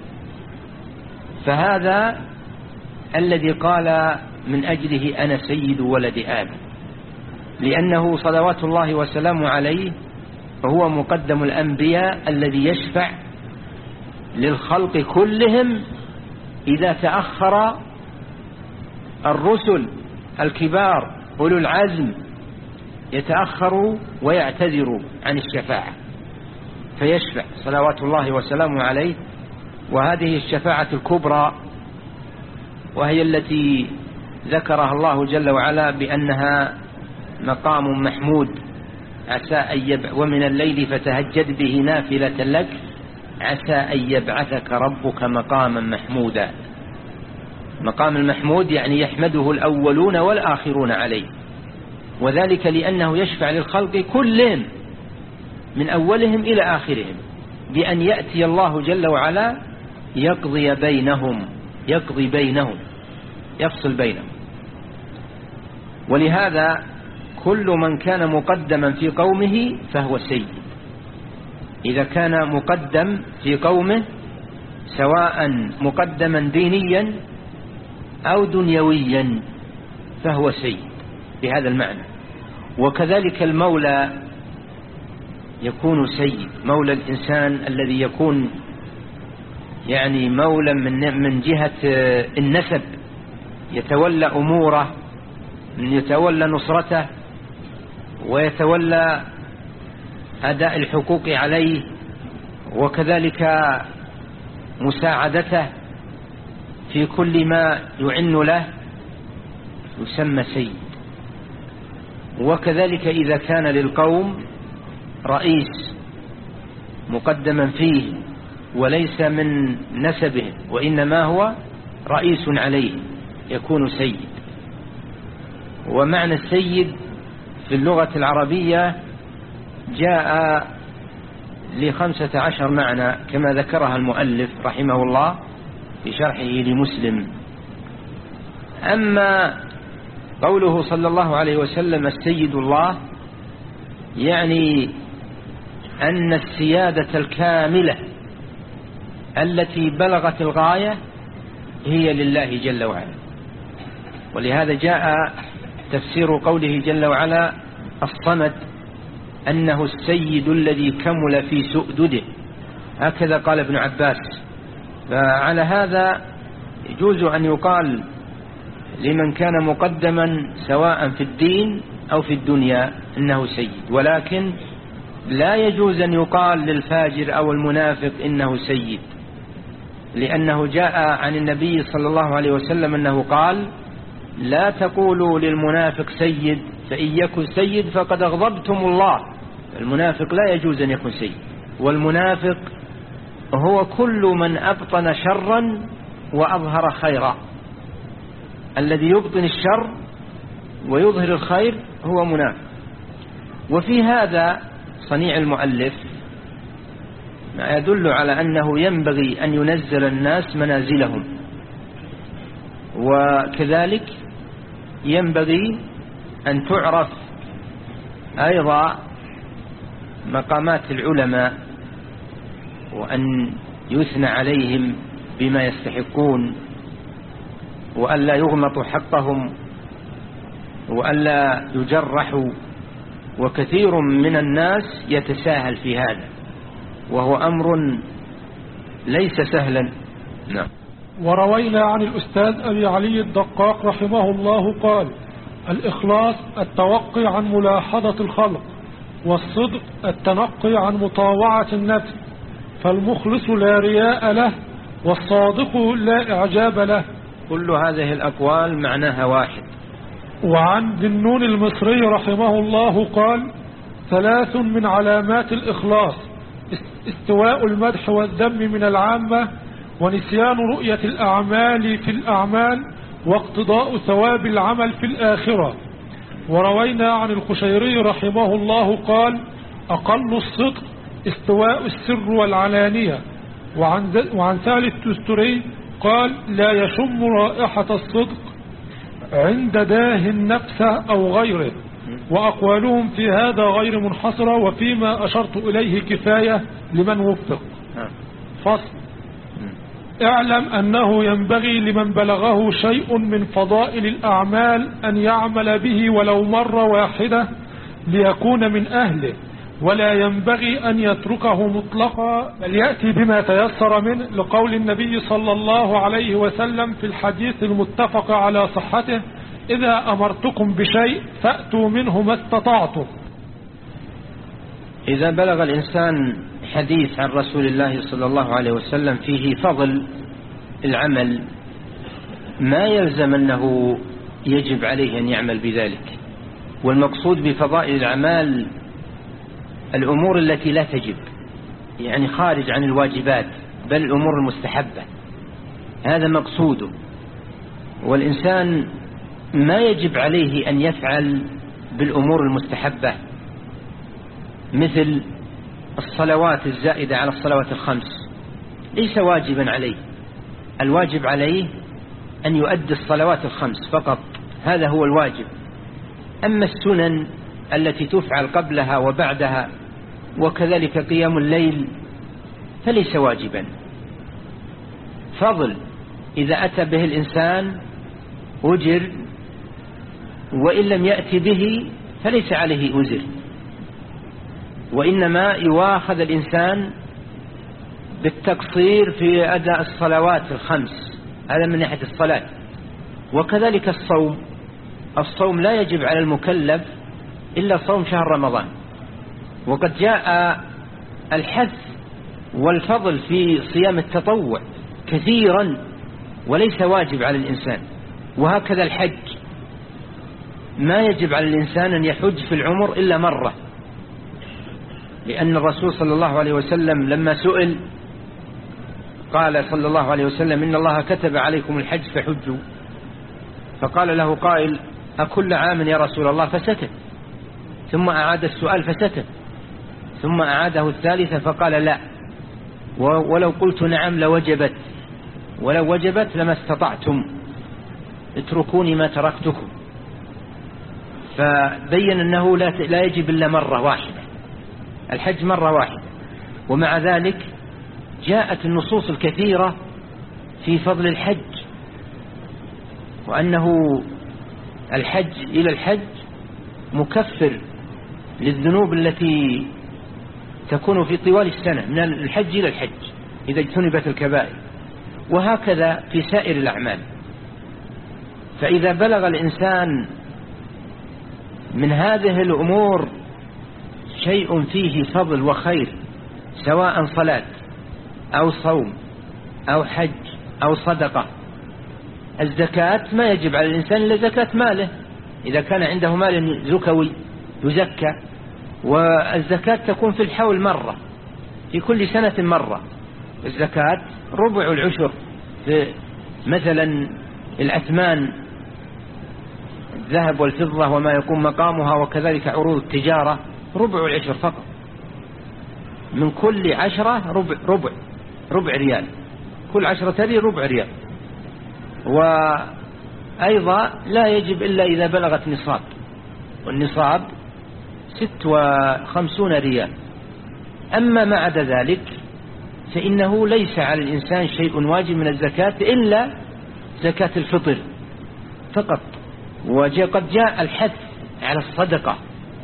فهذا الذي قال من أجله أنا سيد ولد آدم، لأنه صلوات الله وسلامه عليه هو مقدم الأنبياء الذي يشفع للخلق كلهم إذا تأخر الرسل الكبار أولو العزم يتأخروا ويعتذروا عن الشفاعة، فيشفع صلوات الله وسلامه عليه. وهذه الشفاعة الكبرى وهي التي ذكرها الله جل وعلا بأنها مقام محمود عسى أن يبع ومن الليل فتهجد به نافلة لك عسى أن يبعثك ربك مقاما محمودا. مقام المحمود يعني يحمده الأولون والآخرون عليه، وذلك لأنه يشفع للخلق كلهم من أولهم إلى آخرهم بأن يأتي الله جل وعلا يقضي بينهم يقضي بينهم يفصل بينهم. ولهذا كل من كان مقدما في قومه فهو سيد. إذا كان مقدم في قومه سواء مقدما دينيا أو دنيويا فهو سيد بهذا المعنى. وكذلك المولى يكون سيد، مولى الإنسان الذي يكون يعني مولى من من جهة النسب، يتولى أموره، يتولى نصرته ويتولى أداء الحقوق عليه وكذلك مساعدته في كل ما يعن له يسمى سيد. وكذلك إذا كان للقوم رئيس مقدما فيه وليس من نسبه وإنما هو رئيس عليه يكون سيد. ومعنى السيد في اللغة العربية جاء لخمسة عشر معنى كما ذكرها المؤلف رحمه الله في شرحه لمسلم. أما قوله صلى الله عليه وسلم السيد الله يعني أن السيادة الكاملة التي بلغت الغاية هي لله جل وعلا. ولهذا جاء تفسير قوله جل وعلا الصمد أنه السيد الذي كمل في سؤدده، هكذا قال ابن عباس. فعلى هذا يجوز أن يقال لمن كان مقدما سواء في الدين أو في الدنيا إنه سيد، ولكن لا يجوز أن يقال للفاجر أو المنافق إنه سيد، لأنه جاء عن النبي صلى الله عليه وسلم أنه قال لا تقولوا للمنافق سيد فإن يكن سيد فقد أغضبتم الله. المنافق لا يجوز أن يكون سيد، والمنافق هو كل من أبطن شرا وأظهر خيرا. الذي يبطن الشر ويظهر الخير هو منافق. وفي هذا صنيع المؤلف ما يدل على أنه ينبغي أن ينزل الناس منازلهم، وكذلك ينبغي أن تعرف أيضا مقامات العلماء وأن يثنى عليهم بما يستحقون وألا يغمطوا حقهم وألا يجرحوا. وكثير من الناس يتساهل في هذا وهو أمر ليس سهلا. نعم. وروينا عن الأستاذ أبي علي الدقاق رحمه الله قال الإخلاص التوقي عن ملاحظة الخلق، والصدق التنقي عن مطاوعة النفس، فالمخلص لا رياء له والصادق لا إعجاب له. كل هذه الأقوال معناها واحد. وعن ذي النون المصري رحمه الله قال ثلاث من علامات الإخلاص: استواء المدح والذم من العامة، ونسيان رؤية الأعمال في الأعمال، واقتضاء ثواب العمل في الآخرة. وروينا عن القشيري رحمه الله قال أقل الصدق استواء السر والعلانية. وعن, وعن ثالث تستري قال لا يشم رائحة الصدق عند داه النفس أو غيره. وأقوالهم في هذا غير منحصرة، وفيما أشرت إليه كفاية لمن وفق. فصل. اعلم أنه ينبغي لمن بلغه شيء من فضائل الأعمال أن يعمل به ولو مرة واحدة ليكون من أهله، ولا ينبغي أن يتركه مطلقا، بل يأتي بما تيسر منه، لقول النبي صلى الله عليه وسلم في الحديث المتفق على صحته: إذا أمرتكم بشيء فأتوا منه ما استطعتم. إذا بلغ الإنسان حديث عن رسول الله صلى الله عليه وسلم فيه فضل العمل، ما يلزم أنه يجب عليه أن يعمل بذلك. والمقصود بفضائل الأعمال الأمور التي لا تجب، يعني خارج عن الواجبات، بل الأمور المستحبة، هذا مقصوده. والإنسان ما يجب عليه أن يفعل بالأمور المستحبة مثل الصلوات الزائدة على الصلوات الخمس، ليس واجبا عليه. الواجب عليه أن يؤدي الصلوات الخمس فقط، هذا هو الواجب. أما السنن التي تفعل قبلها وبعدها وكذلك قيام الليل فليس واجبا. فضل إذا أتى به الإنسان أجر، وإن لم يأتي به فليس عليه أجر، وإنما يواخذ الإنسان بالتقصير في أداء الصلوات الخمس، هذا من ناحية الصلاة. وكذلك الصوم، الصوم لا يجب على المكلف إلا صوم شهر رمضان، وقد جاء الحث والفضل في صيام التطوع كثيرا وليس واجب على الإنسان. وهكذا الحج، ما يجب على الإنسان أن يحج في العمر إلا مرة، لأن الرسول صلى الله عليه وسلم لما سئل قال صلى الله عليه وسلم: إن الله كتب عليكم الحج فحجوا. فقال له قائل: أكل عام يا رسول الله؟ فسكت، ثم أعاد السؤال فسكت، ثم أعاده الثالثة فقال: لا، ولو قلت نعم لوجبت، ولو وجبت لما استطعتم، اتركوني ما تركتكم. فبين أنه لا يجب إلا مرة واحدة، الحج مرة واحدة. ومع ذلك جاءت النصوص الكثيرة في فضل الحج، وأنه الحج إلى الحج مكفر للذنوب التي تكون في طوال السنة، من الحج إلى الحج إذا اجتنبت الكبائر، وهكذا في سائر الأعمال. فإذا بلغ الإنسان من هذه الأمور شيء فيه فضل وخير، سواء صلاة أو صوم أو حج أو صدقة. الزكاة ما يجب على الإنسان إلا زكاة ماله، إذا كان عنده مال زكوي يزكى. والزكاة تكون في الحول مرة، في كل سنة مرة. الزكاة ربع العشر في مثلا الأثمان، الذهب والفضة وما يكون مقامها، وكذلك عروض التجارة، ربع العشر فقط، من كل عشرة ربع ربع ربع ريال، كل عشرة تلي ربع ريال. وأيضا لا يجب إلا إذا بلغت نصاب، والنصاب ست وخمسون ريال. أما ما عدا ذلك فإنه ليس على الإنسان شيء واجب من الزكاة إلا زكاة الفطر فقط. وقد جاء الحث على الصدقة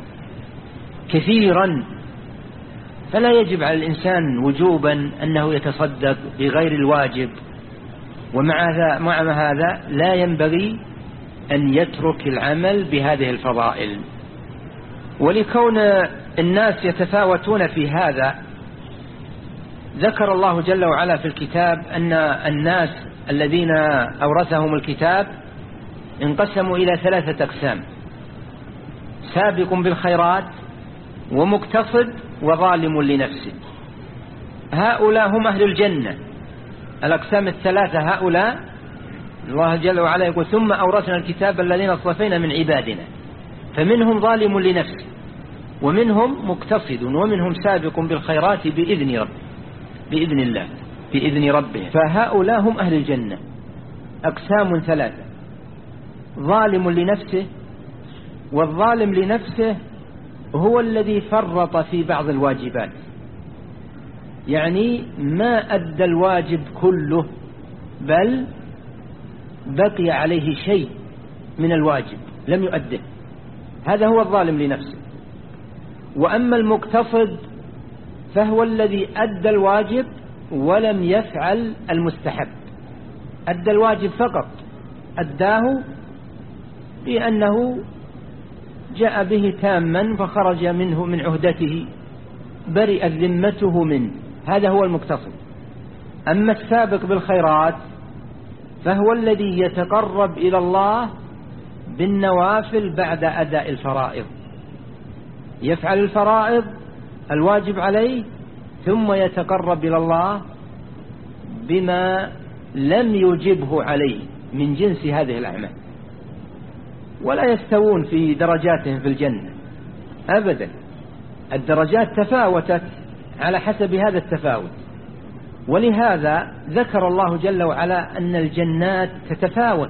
كثيرا، فلا يجب على الإنسان وجوبا أنه يتصدق بغير الواجب. ومع هذا لا ينبغي أن يترك العمل بهذه الفضائل. ولكون الناس يتفاوتون في هذا، ذكر الله جل وعلا في الكتاب أن الناس الذين أورثهم الكتاب انقسموا إلى ثلاثة أقسام: سابق بالخيرات، ومقتصد، وظالم لنفسه. هؤلاء هم أهل الجنة. الأقسام الثلاثة هؤلاء الله جل وعلا يقول: ثم أورثنا الكتاب الذين اصطفينا من عبادنا، فمنهم ظالم لنفسه، ومنهم مقتصد، ومنهم سابق بالخيرات بإذن رب بإذن الله بإذن ربه. فهؤلاء هم أهل الجنة. أقسام ثلاثة: ظالم لنفسه والظالم لنفسه هو الذي فرط في بعض الواجبات، يعني ما أدى الواجب كله بل بقي عليه شيء من الواجب لم يؤده، هذا هو الظالم لنفسه. وأما المقتصد فهو الذي أدى الواجب ولم يفعل المستحب، أدى الواجب فقط، أداه لأنه جاء به تاما فخرج منه من عهدته، برئت ذمته منه، هذا هو المقتصد. أما السابق بالخيرات فهو الذي يتقرب إلى الله بالنوافل بعد أداء الفرائض، يفعل الفرائض الواجب عليه ثم يتقرب إلى الله بما لم يجبه عليه من جنس هذه الأعمال. ولا يستوون في درجاتهم في الجنة أبدا، الدرجات تفاوتت على حسب هذا التفاوت. ولهذا ذكر الله جل وعلا أن الجنات تتفاوت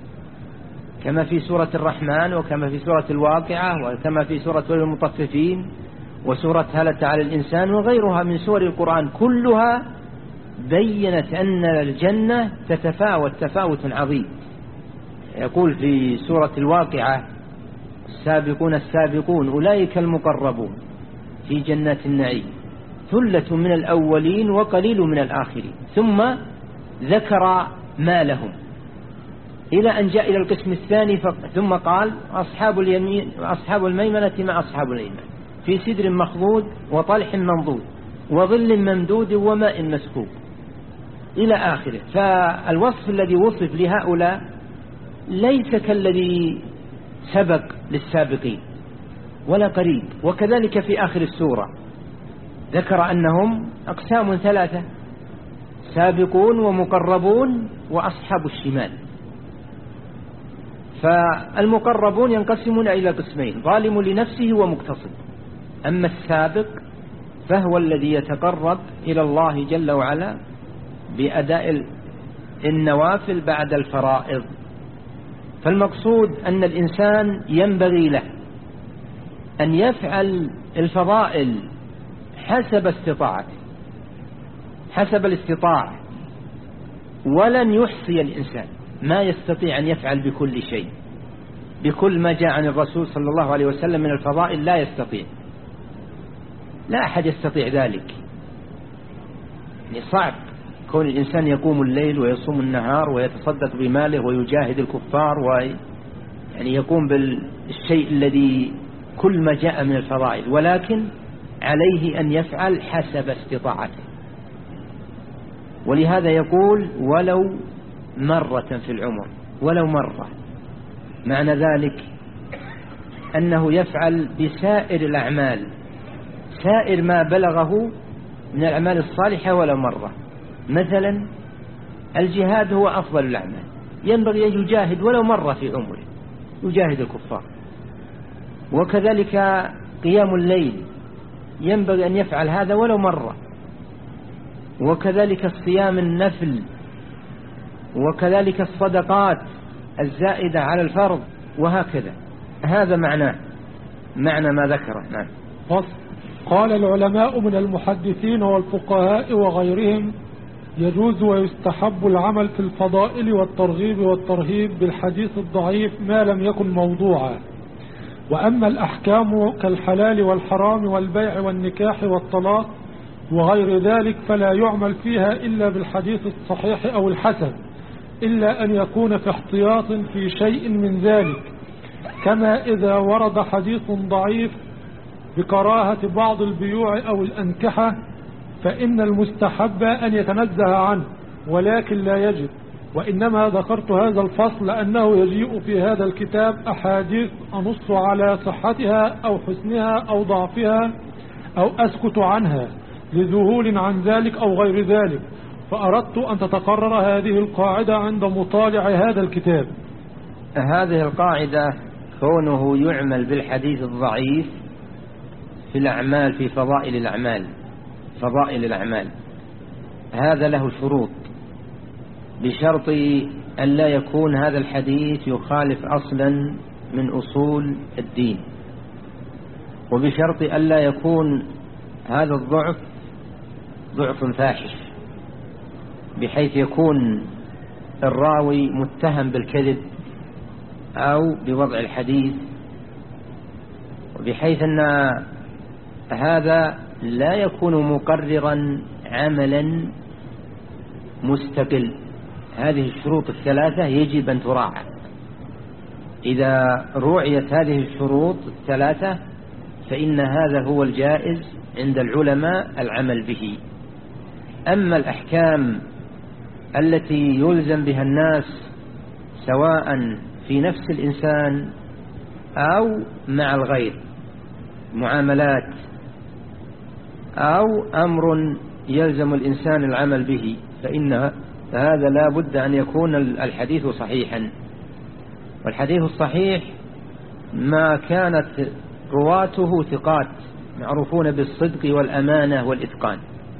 كما في سورة الرحمن وكما في سورة الواقعة وكما في سورة المطففين وسورة هل أتى على الإنسان وغيرها من سور القرآن، كلها بينت أن الجنة تتفاوت تفاوت عظيم. يقول في سورة الواقعة السابقون السابقون أولئك المقربون في جنات النعيم ثلة من الأولين وقليل من الآخرين، ثم ذكر ما لهم إلى أن جاء إلى القسم الثاني ثم قال أصحاب اليمين أصحاب الميمنة ما أصحاب اليمين في سدر مخضود وطلح منضود وظل ممدود وماء مسكوب إلى آخره. فالوصف الذي وصف لهؤلاء ليس كالذي سبق للسابقين ولا قريب. وكذلك في آخر السورة ذكر أنهم أقسام ثلاثة: سابقون ومقربون وأصحاب الشمال. فالمقربون ينقسمون إلى قسمين: ظالم لنفسه ومقتصد. أما السابق فهو الذي يتقرب إلى الله جل وعلا بأداء النوافل بعد الفرائض. فالمقصود أن الإنسان ينبغي له أن يفعل الفضائل حسب استطاعته، حسب الاستطاعة، ولن يحصي الإنسان، ما يستطيع أن يفعل بكل شيء بكل ما جاء عن الرسول صلى الله عليه وسلم من الفضائل، لا يستطيع، لا أحد يستطيع ذلك. يعني صعب كون الإنسان يقوم الليل ويصوم النهار ويتصدق بماله ويجاهد الكفار ويعني يقوم بالشيء الذي كل ما جاء من الفضائل، ولكن عليه أن يفعل حسب استطاعته. ولهذا يقول ولو مرة في العمر، ولو مرة، معنى ذلك أنه يفعل بسائر الأعمال، سائر ما بلغه من الأعمال الصالحة ولو مرة. مثلا الجهاد هو أفضل الأعمال، ينبغي أن يجاهد ولو مرة في عمره، يجاهد الكفار. وكذلك قيام الليل ينبغي أن يفعل هذا ولو مرة. وكذلك الصيام النفل، وكذلك الصدقات الزائدة على الفرض، وهكذا. هذا معناه معنى ما ذكره. نعم. قال العلماء من المحدثين والفقهاء وغيرهم: يجوز ويستحب العمل في الفضائل والترغيب والترهيب بالحديث الضعيف ما لم يكن موضوعا. وأما الأحكام كالحلال والحرام والبيع والنكاح والطلاق وغير ذلك فلا يعمل فيها إلا بالحديث الصحيح أو الحسن، إلا أن يكون في احتياط في شيء من ذلك، كما إذا ورد حديث ضعيف بكراهة بعض البيوع أو الأنكحة فإن المستحب أن يتنزه عنه، ولكن لا يجب. وإنما ذكرت هذا الفصل لأنه يجيء في هذا الكتاب أحاديث أنص على صحتها أو حسنها أو ضعفها أو أسكت عنها لذهول عن ذلك أو غير ذلك، فأردت أن تتقرر هذه القاعدة عند مطالع هذا الكتاب. هذه القاعدة كونه يعمل بالحديث الضعيف في الأعمال، في فضائل الأعمال، فضائل الأعمال، هذا له شروط، بشرط أن لا يكون هذا الحديث يخالف أصلا من أصول الدين، وبشرط ألا يكون هذا الضعف ضعف فاحش بحيث يكون الراوي متهم بالكذب أو بوضع الحديث، وبحيث أن هذا لا يكون مقررا عملا مستقل. هذه الشروط الثلاثة يجب أن تراعى. إذا رعيت هذه الشروط الثلاثة فإن هذا هو الجائز عند العلماء العمل به. أما الأحكام التي يلزم بها الناس سواء في نفس الإنسان أو مع الغير، معاملات أو أمر يلزم الإنسان العمل به، فإن هذا لا بد أن يكون الحديث صحيحا. والحديث الصحيح ما كانت رواته ثقات معروفون بالصدق والأمانة والإتقان،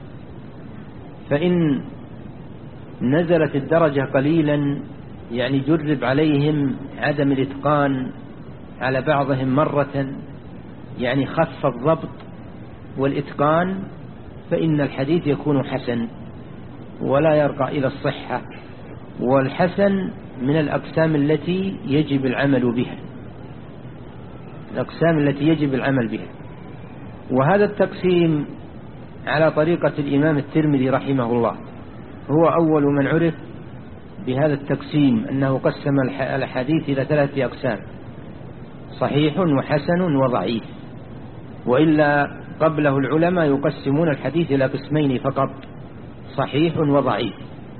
فإن نزلت الدرجة قليلا يعني جرب عليهم عدم الإتقان على بعضهم مرة، يعني خف الضبط والإتقان، فإن الحديث يكون حسن ولا يرقى إلى الصحة. والحسن من الأقسام التي يجب العمل بها، الأقسام التي يجب العمل بها. وهذا التقسيم على طريقة الإمام الترمذي رحمه الله، هو أول من عرف بهذا التقسيم، أنه قسم الحديث إلى ثلاثة أقسام: صحيح وحسن وضعيف. وإلا قبله العلماء يقسمون الحديث إلى قسمين فقط: صحيح وضعيف،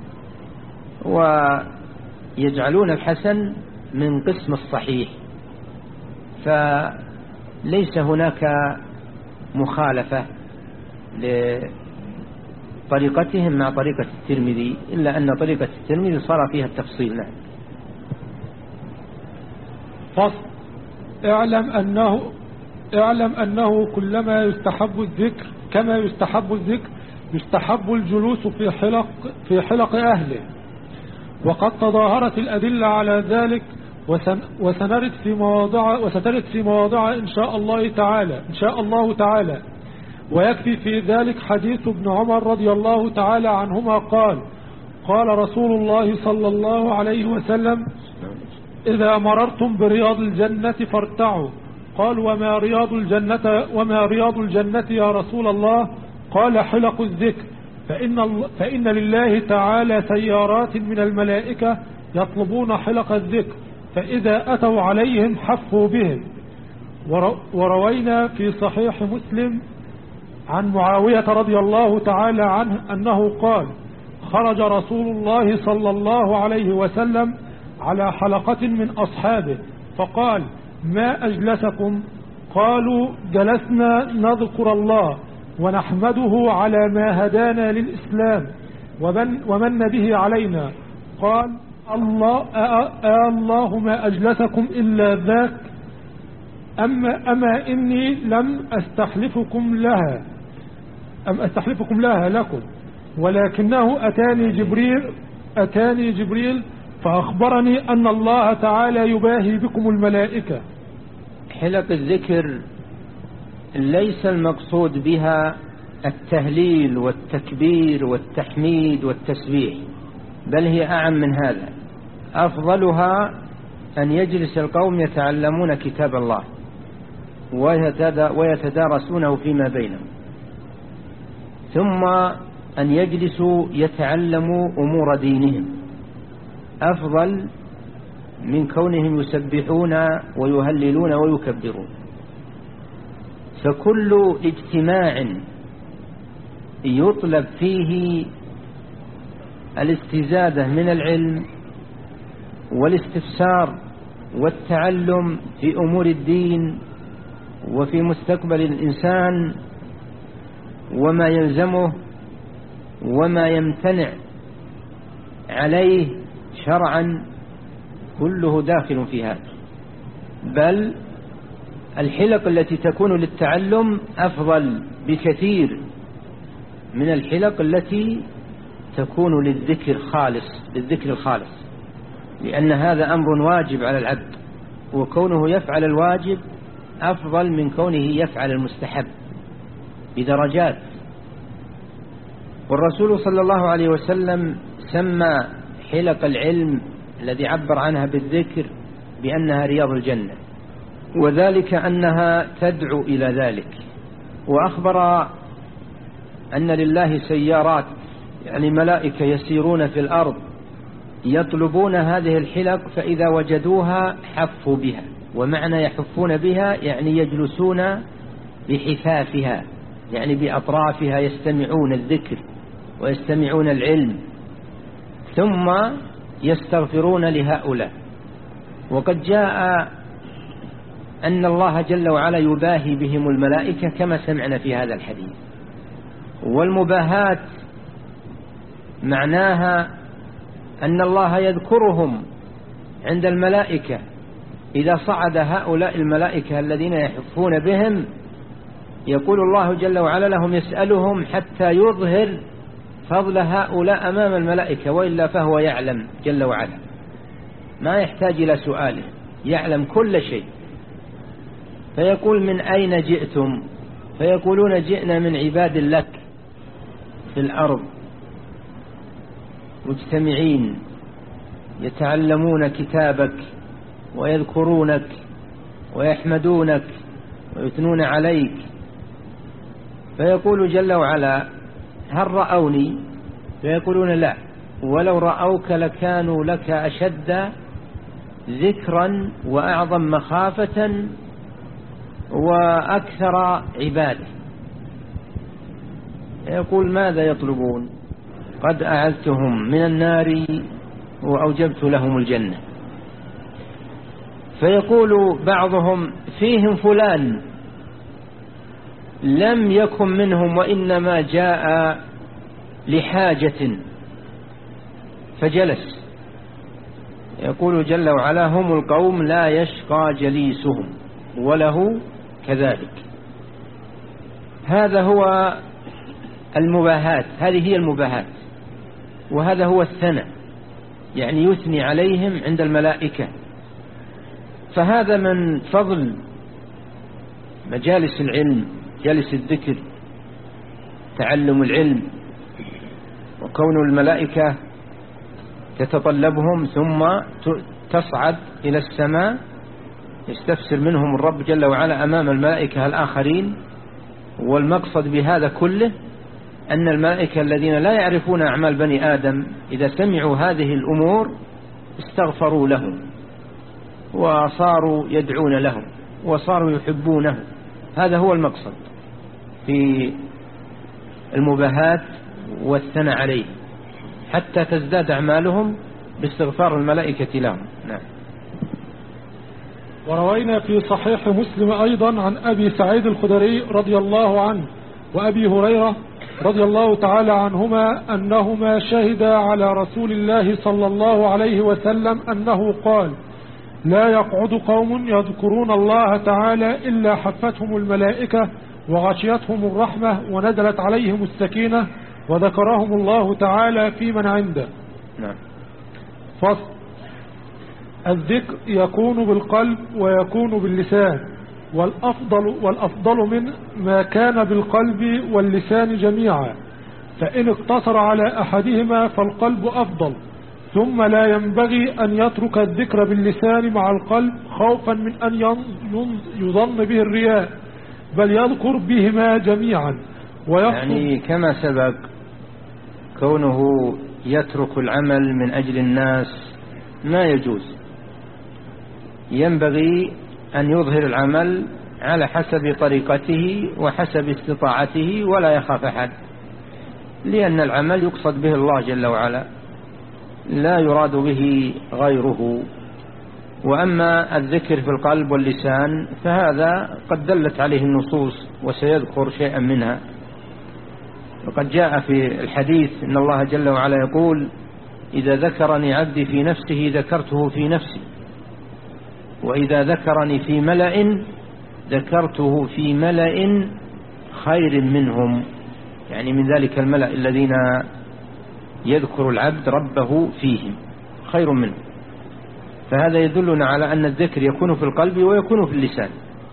ويجعلون الحسن من قسم الصحيح. فليس هناك مخالفة لطريقتهم مع طريقة الترمذي، إلا أن طريقة الترمذي صار فيها التفصيل. نعم. فصل: اعلم أنه اعلم أنه كلما يستحب الذكر كما يستحب الذكر يستحب الجلوس في حلق في حلق أهله، وقد تظاهرت الأدلة على ذلك، وسنرد في مواضع وسترد في مواضع إن شاء الله تعالى إن شاء الله تعالى ويكفي في ذلك حديث ابن عمر رضي الله تعالى عنهما قال: قال رسول الله صلى الله عليه وسلم: إذا مررتم برياض الجنة فارتعوا. قال: وما رياض الجنة وما رياض الجنة يا رسول الله؟ قال: حلق الذكر، فإن, فإن لله تعالى سيارات من الملائكة يطلبون حلق الذكر، فإذا أتوا عليهم حفوا بهم. وروينا في صحيح مسلم عن معاوية رضي الله تعالى عنه أنه قال: خرج رسول الله صلى الله عليه وسلم على حلقة من أصحابه فقال: ما أجلسكم؟ قالوا: جلسنا نذكر الله ونحمده على ما هدانا للإسلام ومن به علينا. قال: الله آه الله ما أجلسكم إلا ذاك، أما, أما إني لم أستحلفكم لها أم أستحلفكم لها لكم، ولكنه أتاني جبريل أتاني جبريل فأخبرني أن الله تعالى يباهي بكم الملائكة. حلق الذكر ليس المقصود بها التهليل والتكبير والتحميد والتسبيح، بل هي أعم من هذا. أفضلها أن يجلس القوم يتعلمون كتاب الله ويتدارسونه فيما بينهم، ثم أن يجلسوا يتعلموا أمور دينهم، أفضل من كونهم يسبحون ويهللون ويكبرون. فكل اجتماع يطلب فيه الاستزادة من العلم والاستفسار والتعلم في أمور الدين وفي مستقبل الإنسان وما يلزمه وما يمتنع عليه شرعا، كله داخل في هذا. بل الحلق التي تكون للتعلم أفضل بكثير من الحلق التي تكون للذكر خالص للذكر الخالص، لأن هذا أمر واجب على العبد وكونه يفعل الواجب أفضل من كونه يفعل المستحب بدرجات. والرسول صلى الله عليه وسلم سمى حلق العلم الذي عبر عنها بالذكر بأنها رياض الجنة، وذلك أنها تدعو إلى ذلك. وأخبر أن لله سيارات، يعني ملائكة يسيرون في الأرض يطلبون هذه الحلق، فإذا وجدوها حفوا بها. ومعنى يحفون بها يعني يجلسون بحفافها، يعني بأطرافها يستمعون الذكر ويستمعون العلم، ثم يستغفرون لهؤلاء. وقد جاء أن الله جل وعلا يباهي بهم الملائكة كما سمعنا في هذا الحديث. والمباهات معناها أن الله يذكرهم عند الملائكة. إذا صعد هؤلاء الملائكة الذين يحفون بهم يقول الله جل وعلا لهم يسألهم حتى يظهر فضل هؤلاء أمام الملائكة، وإلا فهو يعلم جل وعلا، ما يحتاج إلى سؤاله، يعلم كل شيء. فيقول من أين جئتم؟ فيقولون جئنا من عباد لك في الأرض مجتمعين يتعلمون كتابك ويذكرونك ويحمدونك ويثنون عليك. فيقول جل وعلا هل رأوني؟ فيقولون لا، ولو رأوك لكانوا لك أشد ذكرا وأعظم مخافة وأكثر عبادة. يقول ماذا يطلبون؟ قد أعذتهم من النار وأوجبت لهم الجنة. فيقول بعضهم فيهم فلان لم يكن منهم وإنما جاء لحاجة فجلس. يقول جل وعلا هم القوم لا يشقى جليسهم وله كذلك. هذا هو المباهات، هذه هي المباهات، وهذا هو الثناء، يعني يثني عليهم عند الملائكة. فهذا من فضل مجالس العلم، جالس الذكر، تعلم العلم، وكون الملائكة تتطلبهم ثم تصعد إلى السماء يستفسر منهم الرب جل وعلا أمام الملائكة الآخرين. والمقصد بهذا كله أن الملائكة الذين لا يعرفون أعمال بني آدم إذا سمعوا هذه الأمور استغفروا لهم وصاروا يدعون لهم وصاروا يحبونه. هذا هو المقصد في المباهات والثناء عليه، حتى تزداد أعمالهم باستغفار الملائكة لهم. نعم. وروينا في صحيح مسلم أيضا عن أبي سعيد الخدري رضي الله عنه وأبي هريرة رضي الله تعالى عنهما أنهما شهدا على رسول الله صلى الله عليه وسلم أنه قال لا يقعد قوم يذكرون الله تعالى إلا حفتهم الملائكة وغشيتهم الرحمة ونزلت عليهم السكينة وذكرهم الله تعالى في من عنده. نعم. فصل. الذكر يكون بالقلب ويكون باللسان، والأفضل, والأفضل من ما كان بالقلب واللسان جميعا، فإن اقتصر على أحدهما فالقلب أفضل. ثم لا ينبغي أن يترك الذكر باللسان مع القلب خوفا من أن يظن به الرياء، بل يذكر بهما جميعا. يعني كما سبق كونه يترك العمل من أجل الناس ما يجوز، ينبغي أن يظهر العمل على حسب طريقته وحسب استطاعته ولا يخاف أحد، لأن العمل يقصد به الله جل وعلا لا يراد به غيره. وأما الذكر في القلب واللسان فهذا قد دلت عليه النصوص وسيذكر شيئا منها. وقد جاء في الحديث إن الله جل وعلا يقول إذا ذكرني عبدي في نفسه ذكرته في نفسي، وإذا ذكرني في ملأ ذكرته في ملأ خير منهم، يعني من ذلك الملأ الذين يذكر العبد ربه فيهم خير منه. فهذا يدلنا على أن الذكر يكون في القلب ويكون في اللسان.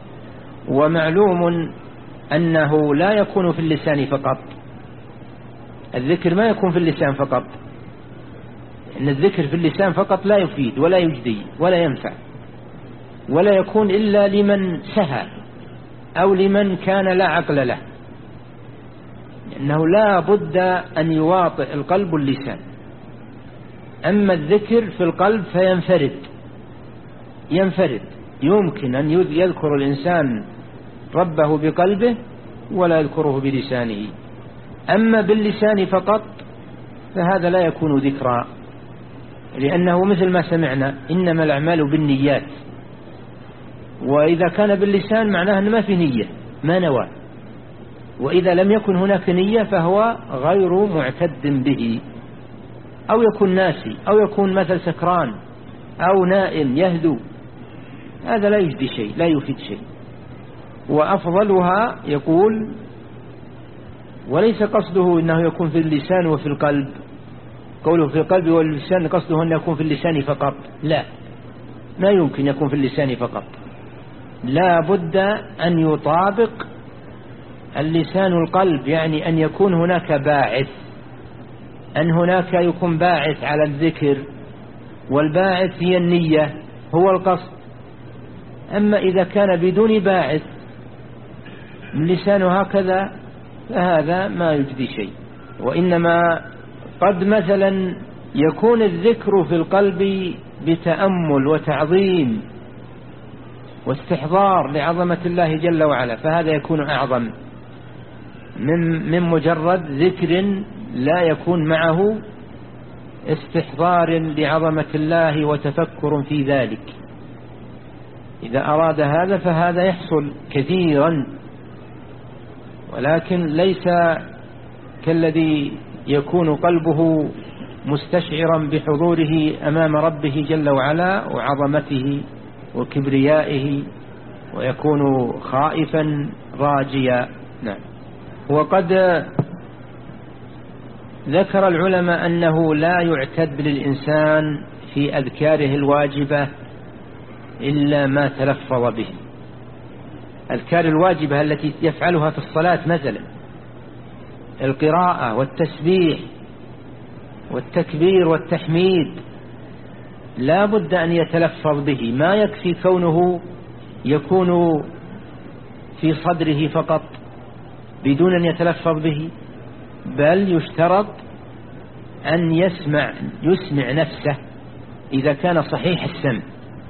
ومعلوم أنه لا يكون في اللسان فقط، الذكر ما يكون في اللسان فقط، إن الذكر في اللسان فقط لا يفيد ولا يجدي ولا ينفع، ولا يكون إلا لمن سهى أو لمن كان لا عقل له، لأنه لا بد أن يواطئ القلب اللسان. أما الذكر في القلب فينفرد ينفرد يمكن أن يذكر الإنسان ربه بقلبه ولا يذكره بلسانه. أما باللسان فقط فهذا لا يكون ذكرا، لأنه مثل ما سمعنا إنما الأعمال بالنيات، وإذا كان باللسان معناه أنه ما في نية، ما نوى، وإذا لم يكن هناك نية فهو غير معتد به، أو يكون ناسي، أو يكون مثل سكران أو نائم يهدو، هذا لا يجدي شيء، لا يفيد شيء. وأفضلها يقول وليس قصده إنه يكون في اللسان وفي القلب، قوله في القلب واللسان قصده أن يكون في اللسان فقط، لا، ما يمكن يكون في اللسان فقط، لا بد أن يطابق اللسان القلب، يعني أن يكون هناك باعث، أن هناك يكون باعث على الذكر، والباعث هي النية، هو القصد. أما إذا كان بدون باعث اللسان هكذا فهذا ما يجدي شيء. وإنما قد مثلا يكون الذكر في القلب بتأمل وتعظيم واستحضار لعظمة الله جل وعلا، فهذا يكون أعظم من من مجرد ذكر لا يكون معه استحضار لعظمة الله وتفكر في ذلك. إذا أراد هذا فهذا يحصل كثيرا، ولكن ليس كالذي يكون قلبه مستشعرا بحضوره أمام ربه جل وعلا وعظمته وكبريائه، ويكون خائفا راجيا. نعم. وقد ذكر العلماء أنه لا يعتد للإنسان في أذكاره الواجبة إلا ما تلفظ به. الأذكار الواجبة التي يفعلها في الصلاة مثلا القراءة والتسبيح والتكبير والتحميد لا بد أن يتلفظ به، ما يكفي كونه يكون في صدره فقط بدون أن يتلفظ به، بل يشترط أن يسمع يسمع نفسه إذا كان صحيح السمع،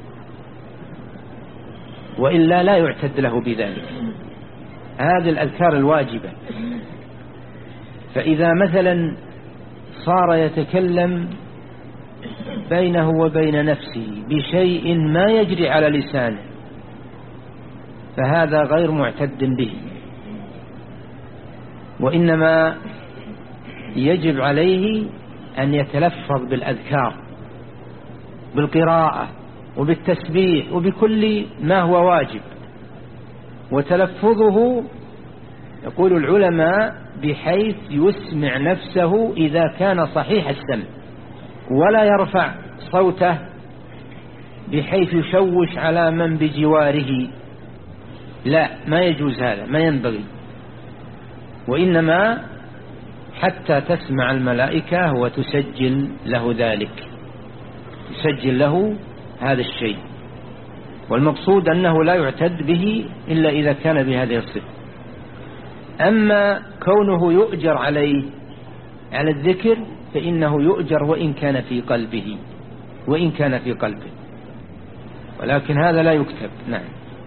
وإلا لا يعتد له بذلك. هذه الأذكار الواجبة. فإذا مثلا صار يتكلم بينه وبين نفسه بشيء ما يجري على لسانه فهذا غير معتد به، وإنما يجب عليه أن يتلفظ بالأذكار بالقراءة وبالتسبيح وبكل ما هو واجب. وتلفظه يقول العلماء بحيث يسمع نفسه إذا كان صحيح السمع، ولا يرفع صوته بحيث يشوش على من بجواره، لا، ما يجوز هذا، ما ينبغي. وإنما حتى تسمع الملائكة وتسجل له ذلك، تسجل له هذا الشيء. والمقصود أنه لا يعتد به إلا إذا كان بهذه الصفة. أما كونه يؤجر عليه على الذكر فإنه يؤجر وإن كان في قلبه وإن كان في قلبه ولكن هذا لا يكتب. نعم.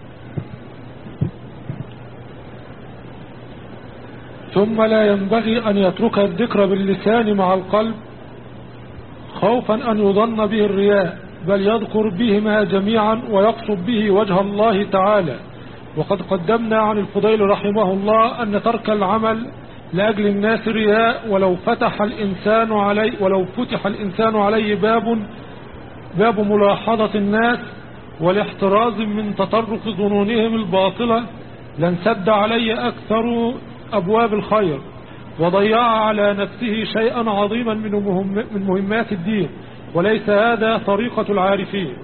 ثم لا ينبغي أن يترك الذكر باللسان مع القلب خوفا أن يظن به الرياء، بل يذكر بهما جميعا ويقصد به وجه الله تعالى. وقد قدمنا عن الفضيل رحمه الله أن ترك العمل لأجل الناس رياء، ولو فتح الإنسان عليه ولو فتح الإنسان عليه باب باب ملاحظة الناس والاحتراز من تطرق ظنونهم الباطلة لانسد عليه أكثر أبواب الخير، وضيع على نفسه شيئا عظيما من مهمات الدين، وليس هذا طريقة العارفين.